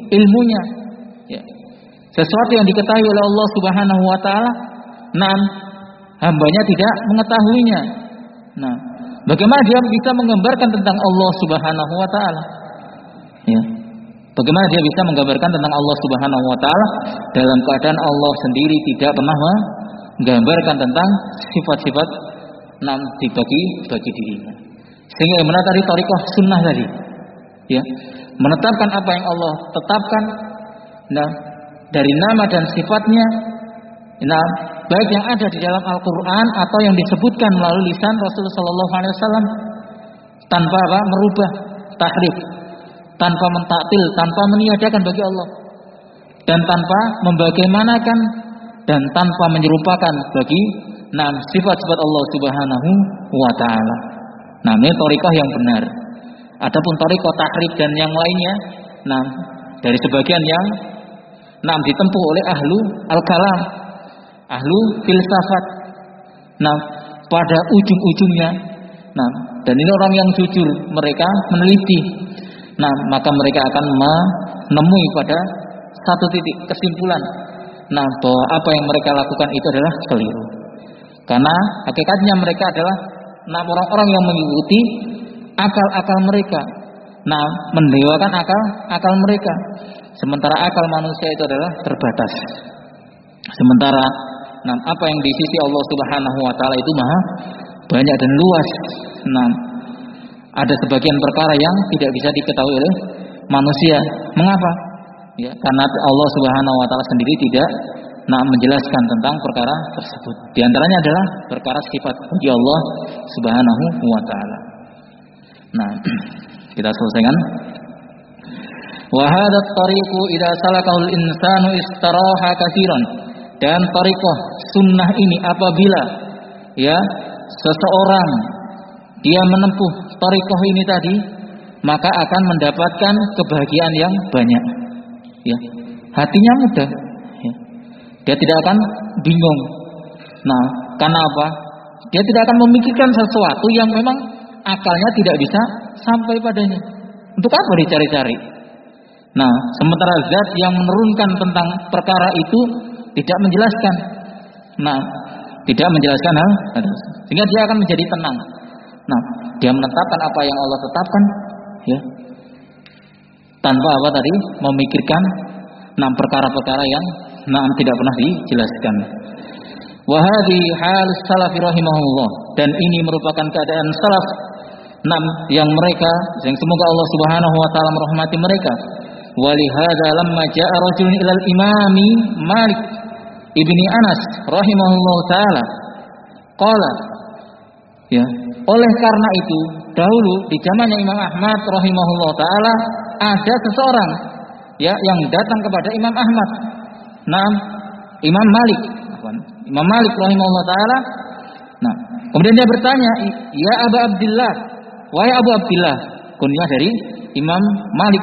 ilmunya. Ya. Sesuatu yang diketahui oleh Allah Subhanahu wa taala, nah, hambanya tidak mengetahuinya. Nah, bagaimana dia bisa menggambarkan tentang Allah Subhanahu wa taala? Ya. Bagaimana dia bisa menggambarkan tentang Allah Subhanahu wa taala dalam keadaan Allah sendiri tidak pernah menggambarkan tentang sifat-sifat nam dibagi bagi dirinya. Sehingga yang benar tadi thariqah sunnah tadi. Ya. Menetapkan apa yang Allah tetapkan, nah, dari nama dan sifatnya, nah, baik yang ada di dalam Al-Qur'an atau yang disebutkan melalui lisan Rasulullah sallallahu alaihi wasallam, tanpa apa? Merubah, tahrif, tanpa mentaktil, tanpa meniadakan bagi Allah, dan tanpa membagaimanakan dan tanpa menyerupakan bagi nah, sifat-sifat Allah Subhanahu wa taala. Nah, ini thariqah yang benar. Adapun thariqah tahrif dan yang lainnya, nah, dari sebagian yang nah, ditempuh oleh ahlu al-kalam, ahlu filsafat. Nah, pada ujung-ujungnya, nah, dan ini orang yang jujur, mereka meneliti. Nah, maka mereka akan menemui pada satu titik kesimpulan, nah, bahwa apa yang mereka lakukan itu adalah keliru. Karena hakikatnya mereka adalah nah, orang-orang yang mengikuti akal-akal mereka. Nah, mendewakan akal akal mereka. Sementara akal manusia itu adalah terbatas. Sementara nah, apa yang di sisi Allah Subhanahu wa taala itu maha banyak dan luas. Nah, ada sebagian perkara yang tidak bisa diketahui oleh manusia. Mengapa? Ya, karena Allah Subhanahu wa taala sendiri tidak nah, menjelaskan tentang perkara tersebut. Di antaranya adalah perkara sifat bagi Allah Subhanahu wa taala. Nah, kita selesaikan. Wa hadha at-tariqu idza salakahu al-insanu istaraha katsiran. Dan thariqah sunnah ini apabila ya seseorang dia menempuh thariqah ini tadi, maka akan mendapatkan kebahagiaan yang banyak. Ya. Hatinya mudah. Ya. Dia tidak akan bingung. Nah, karena apa? Dia tidak akan memikirkan sesuatu yang memang akalnya tidak bisa sampai padanya. Untuk apa dicari-cari? Nah, sementara zat yang menurunkan tentang perkara itu tidak menjelaskan. Nah, tidak menjelaskan hal itu. Sehingga dia akan menjadi tenang. Nah, dia menetapkan apa yang Allah tetapkan, ya. Tanpa apa tadi? Memikirkan enam perkara-perkara yang nah, tidak pernah dijelaskan. Wa hadhi hal salaf rahimahullah, dan ini merupakan keadaan salaf enam yang mereka yang semoga Allah Subhanahu wa taala merahmati mereka. Wa li hadza lamma jaa rajulun ilal imami Malik ibni Anas rahimahullah taala qala, ya, oleh karena itu dahulu di zamannya Imam Ahmad rahimahullah taala ada seseorang ya yang datang kepada Imam Ahmad. Nah, Imam Malik, Imam Malik rahimahullah taala. Nah, kemudian dia bertanya, "Ya Abu Abdullah, wahai Abu Abdullah," kunyah dari Imam Malik.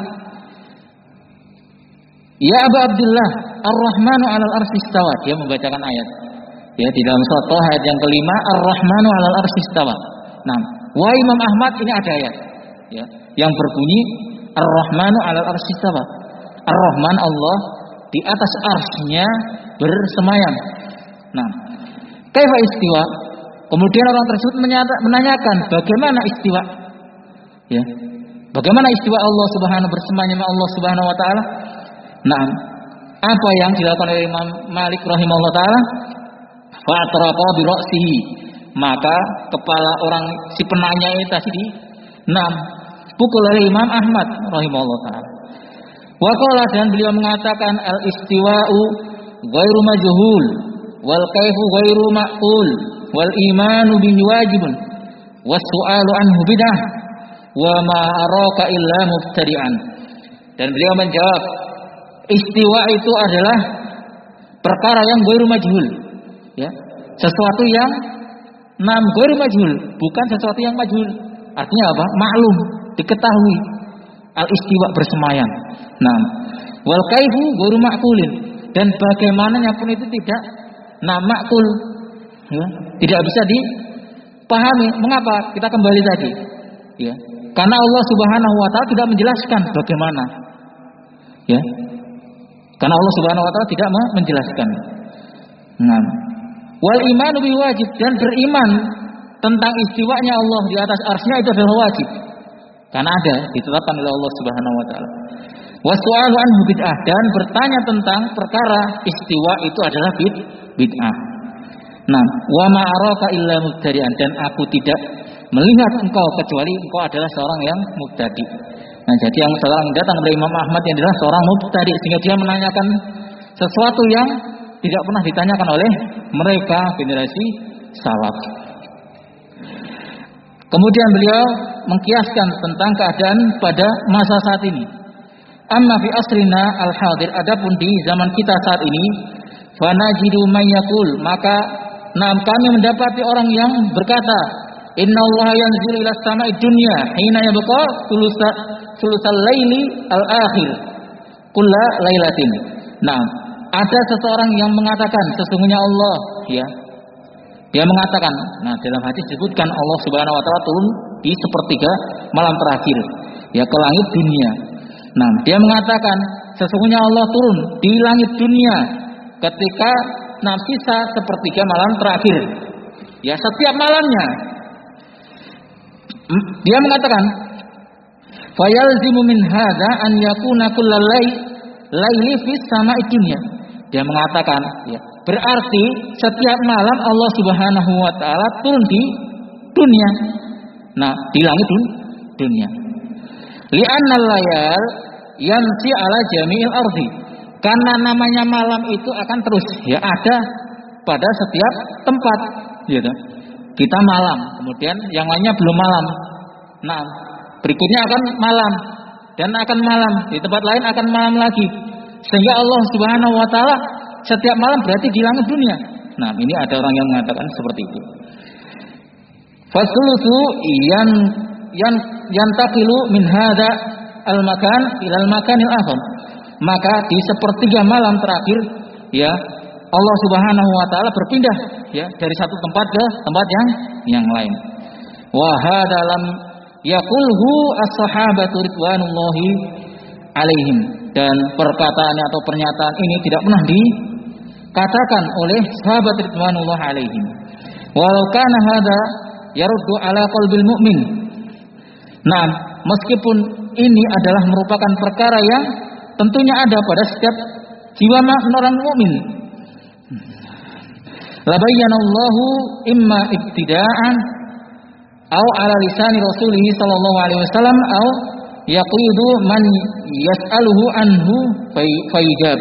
"Ya Abu Abdullah, Ar-Rahmanu 'alal arsy istawa." Dia membacakan ayat. Ya, di dalam surat Thaha ayat yang kelima, Ar-Rahmanu 'alal arsy istawa. Nah, wahai Imam Ahmad, ini ada ayat ya yang berbunyi Ar-Rahmanu 'alal arsy istawa. Ar-Rahman, Allah di atas arsy-Nya bersemayam. Nah, kaifa istiwa? Kemudian orang tersebut menanyakan bagaimana istiwa? Ya. Bagaimana istiwa Allah Subhanahu bersemayam Allah Subhanahu wa taala? Nah, apa yang dilakukan oleh Imam Malik rahimahullah taala? Fa'atraqa bi ra'sihi. Maka kepala orang si penanya itu tadi enam pukul oleh Imam Ahmad rahimahullah taala. Wa qala, dan beliau mengatakan al-istiwa'u ghairu majhul wal kaifu ghairu ma'qul wal imanu bihi wajibun was su'alu anhu bid'ah wa ma araka illa mubtadi'an. Dan beliau menjawab, istiwa itu adalah perkara yang ghairu majhul, ya, sesuatu yang nam ghairu majhul, bukan sesuatu yang majhul. Artinya apa? Maklum, diketahui. Al-istiwa bersemayam. Nah, wal kaifu ghairu ma'qulin, dan bagaimananya pun itu tidak nah ma'qul, ya, tidak bisa dipahami. Mengapa? Kita kembali tadi, ya, karena Allah Subhanahu wa taala tidak menjelaskan bagaimana. Ya. Karena Allah Subhanahu wa taala tidak menjelaskan. Nah, wal imanu bi wajib, dan beriman tentang istiwanya Allah di atas arsy-Nya itu adalah wajib. Karena ada ditetapkan oleh Allah Subhanahu wa taala. Wasu'alu anhu bid'ah, dan bertanya tentang perkara istiwa itu adalah bid bid'ah. Nah, wa ma araka illa mubtadi'an, dan aku tidak melihat engkau kecuali engkau adalah seorang yang mubtadi'. Nah, jadi yang seorang datang dari Imam Ahmad yang adalah seorang mubtadi', sehingga dia menanyakan sesuatu yang tidak pernah ditanyakan oleh mereka generasi salaf. Kemudian beliau mengkiaskan tentang keadaan pada masa saat ini. Amma fi asrina al-hadir, adapun di zaman kita saat ini, fanajidu may yaqul, maka nah kami mendapati orang yang berkata, innallaha yanzilu ila samai dunya hina yabqa thulusa thulusal laili al-akhir kulla lailatin. Nah, ada seseorang yang mengatakan sesungguhnya Allah, ya. Dia mengatakan, nah dalam hadis disebutkan Allah Subhanahu wa taala turun di sepertiga malam terakhir, ya, ke langit dunia. Nah, dia mengatakan sesungguhnya Allah turun di langit dunia ketika nah sisa sepertiga malam terakhir. Ya, setiap malamnya. Dia mengatakan, fayalzimu min hadza an yakuna kullal laili fis sama'i dunya. Dia mengatakan, ya, berarti setiap malam Allah Subhanahu wa taala turun di dunia. Nah, di langit dunia. Li'anna layal yansi ala jami'il ardi. Karena namanya malam itu akan terus, ya, ada pada setiap tempat, gitu. Kita malam, kemudian yang lainnya belum malam. Nah, berikutnya akan malam dan akan malam, di tempat lain akan malam lagi. Sehingga Allah Subhanahu wa taala setiap malam berarti di langit dunia. Nah, ini ada orang yang mengatakan seperti itu. Fasulusu yan yan yantaqilu min hadza al-makan ila al-makanil akhar. Maka di sepertiga malam terakhir, ya, Allah Subhanahu wa taala berpindah, ya, dari satu tempat ke tempat yang yang lain. Wa hadza lam yaqulhu as-sahabatu ridwanullahi alaihim, dan perkataannya atau pernyataan ini tidak pernah dikatakan oleh sahabat ridwanullah alaihim. Walau kana hadza yaruddu ala qalbil mu'min. Nah, meskipun ini adalah merupakan perkara yang tentunya ada pada setiap jiwa orang mukmin. La bayyanallahu imma ibtida'an au ala lisani rasulih sallallahu alaihi wasallam au yaqidu man yas'aluhu anhu faijab.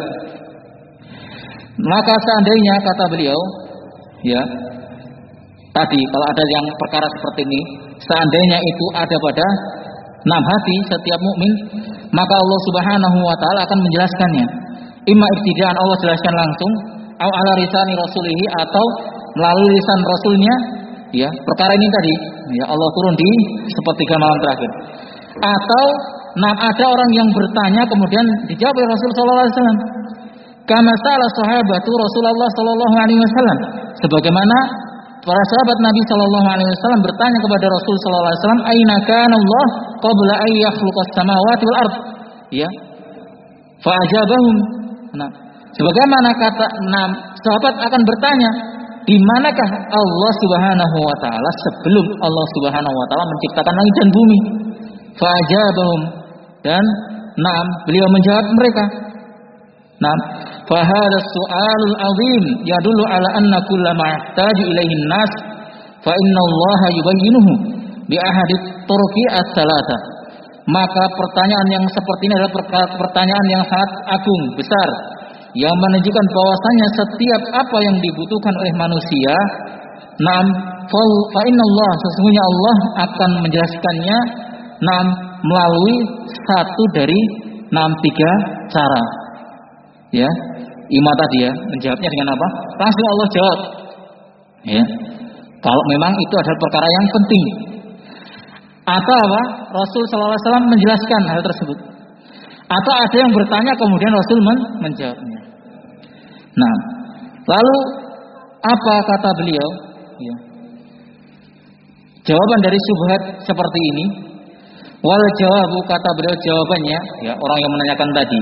Maka seandainya, kata beliau, ya, tadi kalau ada yang perkara seperti ini, seandainya itu ada pada enam hati setiap mukmin, maka Allah Subhanahu wa taala akan menjelaskannya. Imma ibtidaan, Allah jelaskan langsung, au ala lisani rasulih, atau melalui lisan rasulnya, ya, perkara ini tadi, ya, Allah turun di sepertiga malam terakhir. Atau nah ada orang yang bertanya kemudian dijawab oleh Rasul sallallahu alaihi wasallam. Kama sa'ala sahabatu Rasulullah sallallahu alaihi wasallam, sebagaimana para sahabat Nabi sallallahu alaihi wasallam bertanya kepada Rasul sallallahu alaihi wasallam, aina kana Allah qabla ay yakhluqas samawati wal ard, ya, fa ajabahum. Nah, sebagaimana kata enam sahabat akan bertanya, di manakah Allah Subhanahu wa taala sebelum Allah Subhanahu wa taala menciptakan langit dan bumi? Fa ajabahum, dan enam beliau menjawab mereka. Nah, fa hadha su'alul 'azim yadullu ala anna kullama yahtaju ilaihi an-nas fa inna Allah yubayyinuhu bi ahadi turuqi as-salata. Maka pertanyaan yang seperti ini adalah pertanyaan yang sangat agung, besar, yang menunjukkan bahwasanya setiap apa yang dibutuhkan oleh manusia, nam fa inna Allah, sesungguhnya Allah akan menjelaskannya, nam melalui satu dari enam tiga cara. Ya, Ima tadi, ya, menjawabnya dengan apa? Langsung Allah jawab. Ya, kalau memang itu adalah perkara yang penting. Atau apa? Rasul sallallahu alaihi wasallam menjelaskan hal tersebut. Atau ada yang bertanya kemudian Rasul men- menjawabnya. Nah, lalu apa kata beliau? Ya. Jawaban dari syubhat seperti ini, wal jawabu, kata beliau jawabannya, ya, orang yang menanyakan tadi,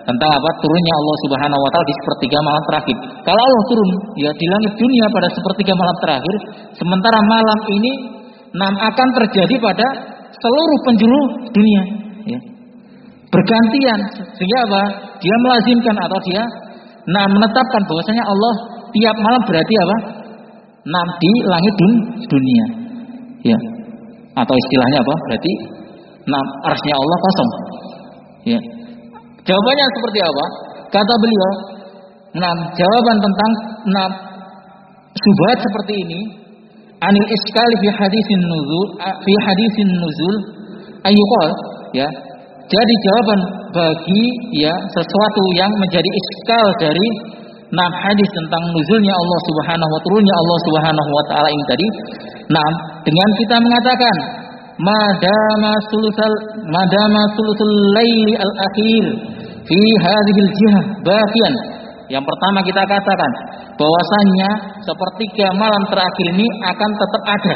tentang apa? Turunnya Allah Subhanahu wa taala di sepertiga malam terakhir. Kalau Allah turun ya di langit dunia pada sepertiga malam terakhir, sementara malam ini nam akan terjadi pada seluruh penjuru dunia, ya. Bergantian, sehingga apa? Dia melazimkan atau dia nah menetapkan bahwasanya Allah tiap malam berarti apa? Nam di langit dun, dunia, ya. Atau istilahnya apa? Berarti nam arsy-Nya Allah kosong, ya. Jawabannya seperti apa? Kata beliau, nah jawaban tentang nah syubhat seperti ini, anil iskal fi hadisin nuzul, fi hadisin nuzul, ayyuqal, ya. Jadi jawaban bagi ya sesuatu yang menjadi iskal dari nah hadis tentang nuzulnya Allah Subhanahu wa turunnya Allah Subhanahu wa taala ini tadi, nah dengan kita mengatakan madama sulusal madama sulusul laili al-akhir fi hadhil jihah baqiyan. Yang pertama kita katakan bahwasannya sepertiga malam terakhir ini akan tetap ada,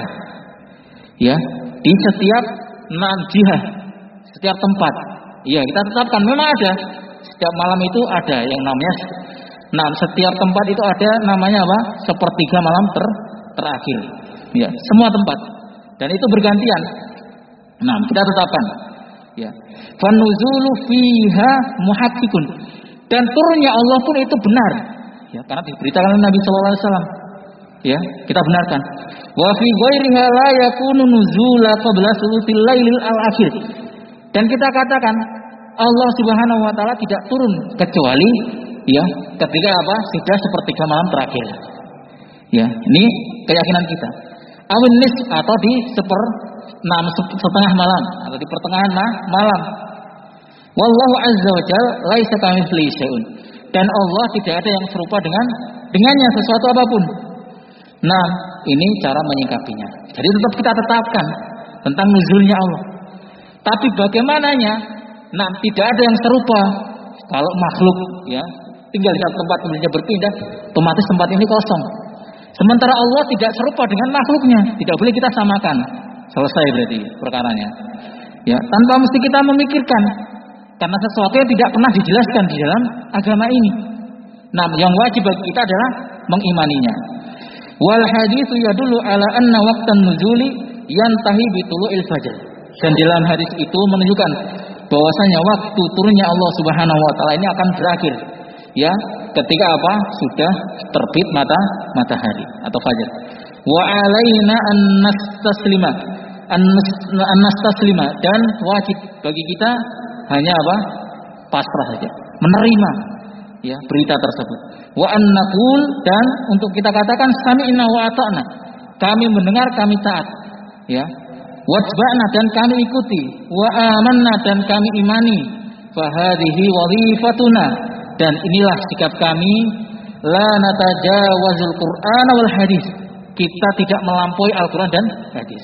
ya, di setiap enam jihah, setiap tempat. Ya, kita tetapkan memang ada. Setiap malam itu ada yang namanya, nah setiap tempat itu ada namanya apa? Sepertiga malam ter terakhir. Ya, semua tempat. Dan itu bergantian. Nah, kita tetapkan. Ya. Fanuzulu fiha muhaqqiqun. Dan turunnya Allah pun itu benar. Ya, karena diberitakan oleh Nabi sallallahu alaihi wasallam. Ya, kita benarkan. Wa fi ghairiha la yakunu nuzula qabla sulutil lailil al-akhir. Dan kita katakan Allah Subhanahu wa taala tidak turun kecuali ya ketika apa? Sudah sepertiga malam terakhir. Ya, ini keyakinan kita. Awin nis atau di seper enam setengah malam atau di pertengahan malam. Wallahu azza wa jalla laisa kamitslihi syai'un. Dan Allah tidak ada yang serupa dengan dengannya sesuatu apapun. Nah, ini cara menyikapinya. Jadi tetap kita tetapkan tentang nuzulnya Allah. Tapi bagaimananya? Nah, tidak ada yang serupa. Kalau makhluk ya tinggal di satu tempat kemudian berpindah, otomatis tempat ini kosong. Sementara Allah tidak serupa dengan makhluknya, tidak boleh kita samakan. Selesai berarti perkaranya. Ya, tanpa mesti kita memikirkan, karena sesuatu yang tidak pernah dijelaskan di dalam agama ini. Nah, yang wajib bagi kita adalah mengimaninya. Wal haditsu yadullu ala anna waqtan nuzuli yantahi bi tulu'il fajr. Dan dalam hadis itu menunjukkan bahwasanya waktu turunnya Allah Subhanahu wa taala ini akan berakhir. Ya, ketika apa? Sudah terbit mata matahari atau fajar. Wa alaina an nastaslima an nastaslima dan wajib bagi kita hanya apa? Pasrah saja, menerima ya berita tersebut. Wa an naqul dan untuk kita katakan sami'na wa ata'na. Kami mendengar, kami taat. Ya. Watba'na dan kami ikuti. Wa amanna dan kami imani. Fa hadhihi wazifatuna. Dan inilah sikap kami, la natajawazul Qur'an wal hadis. Kita tidak melampaui Al-Qur'an dan hadis.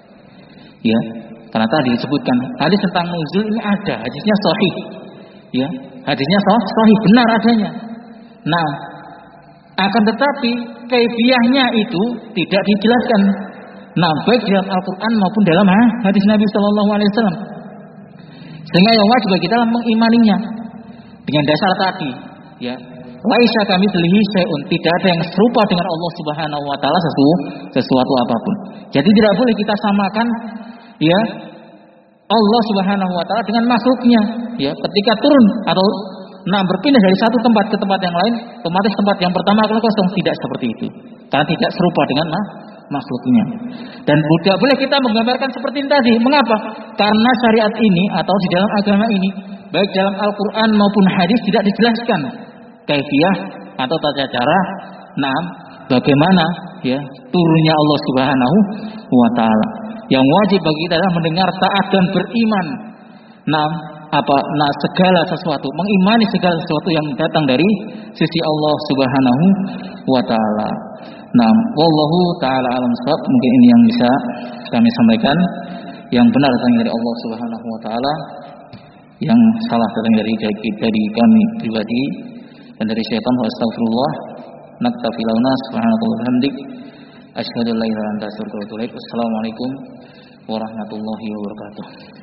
Ya, karena tadi disebutkan hadis tentang nuzul ini ada, hadisnya sahih. Ya, hadisnya sahih, benar adanya. Nah, akan tetapi kaifiyahnya itu tidak dijelaskan. Nah, baik dalam Al-Qur'an maupun dalam hadis Nabi sallallahu alaihi wasallam. Sehingga yang wajib bagi kita adalah mengimaninya. Dengan dasar tadi, ya, laisa kamitslihi syai'un, tidak ada yang serupa dengan Allah Subhanahu wa taala sesuatu, sesuatu apapun. Jadi tidak boleh kita samakan ya Allah Subhanahu wa taala dengan makhluknya. Ya, ketika turun atau nah berpindah dari satu tempat ke tempat yang lain, otomatis tempat yang pertama akan kosong, tidak seperti itu. Karena tidak serupa dengan nah, makhluknya. Dan tidak boleh kita menggambarkan seperti ini tadi. Mengapa? Karena syariat ini atau di dalam agama ini baik dalam Al-Quran maupun hadis tidak dijelaskan kaifiyah atau tata cara nah bagaimana ya turunnya Allah Subhanahu wa taala. Yang wajib bagi kita adalah mendengar, taat dan beriman. Nah, apa nah segala sesuatu, mengimani segala sesuatu yang datang dari sisi Allah Subhanahu wa taala. Nah, wallahu taala alam shawab. Mungkin ini yang bisa kami sampaikan. Yang benar datang dari Allah Subhanahu wa taala, yang salah datang dari dari kami pribadi dan dari syaitan. Astagfirullah. Naktafi launa subhanallahi hamdik asyhadu an la ilaha illa anta astaghfiruka wa atubu ilaik. Assalamualaikum warahmatullahi wabarakatuh.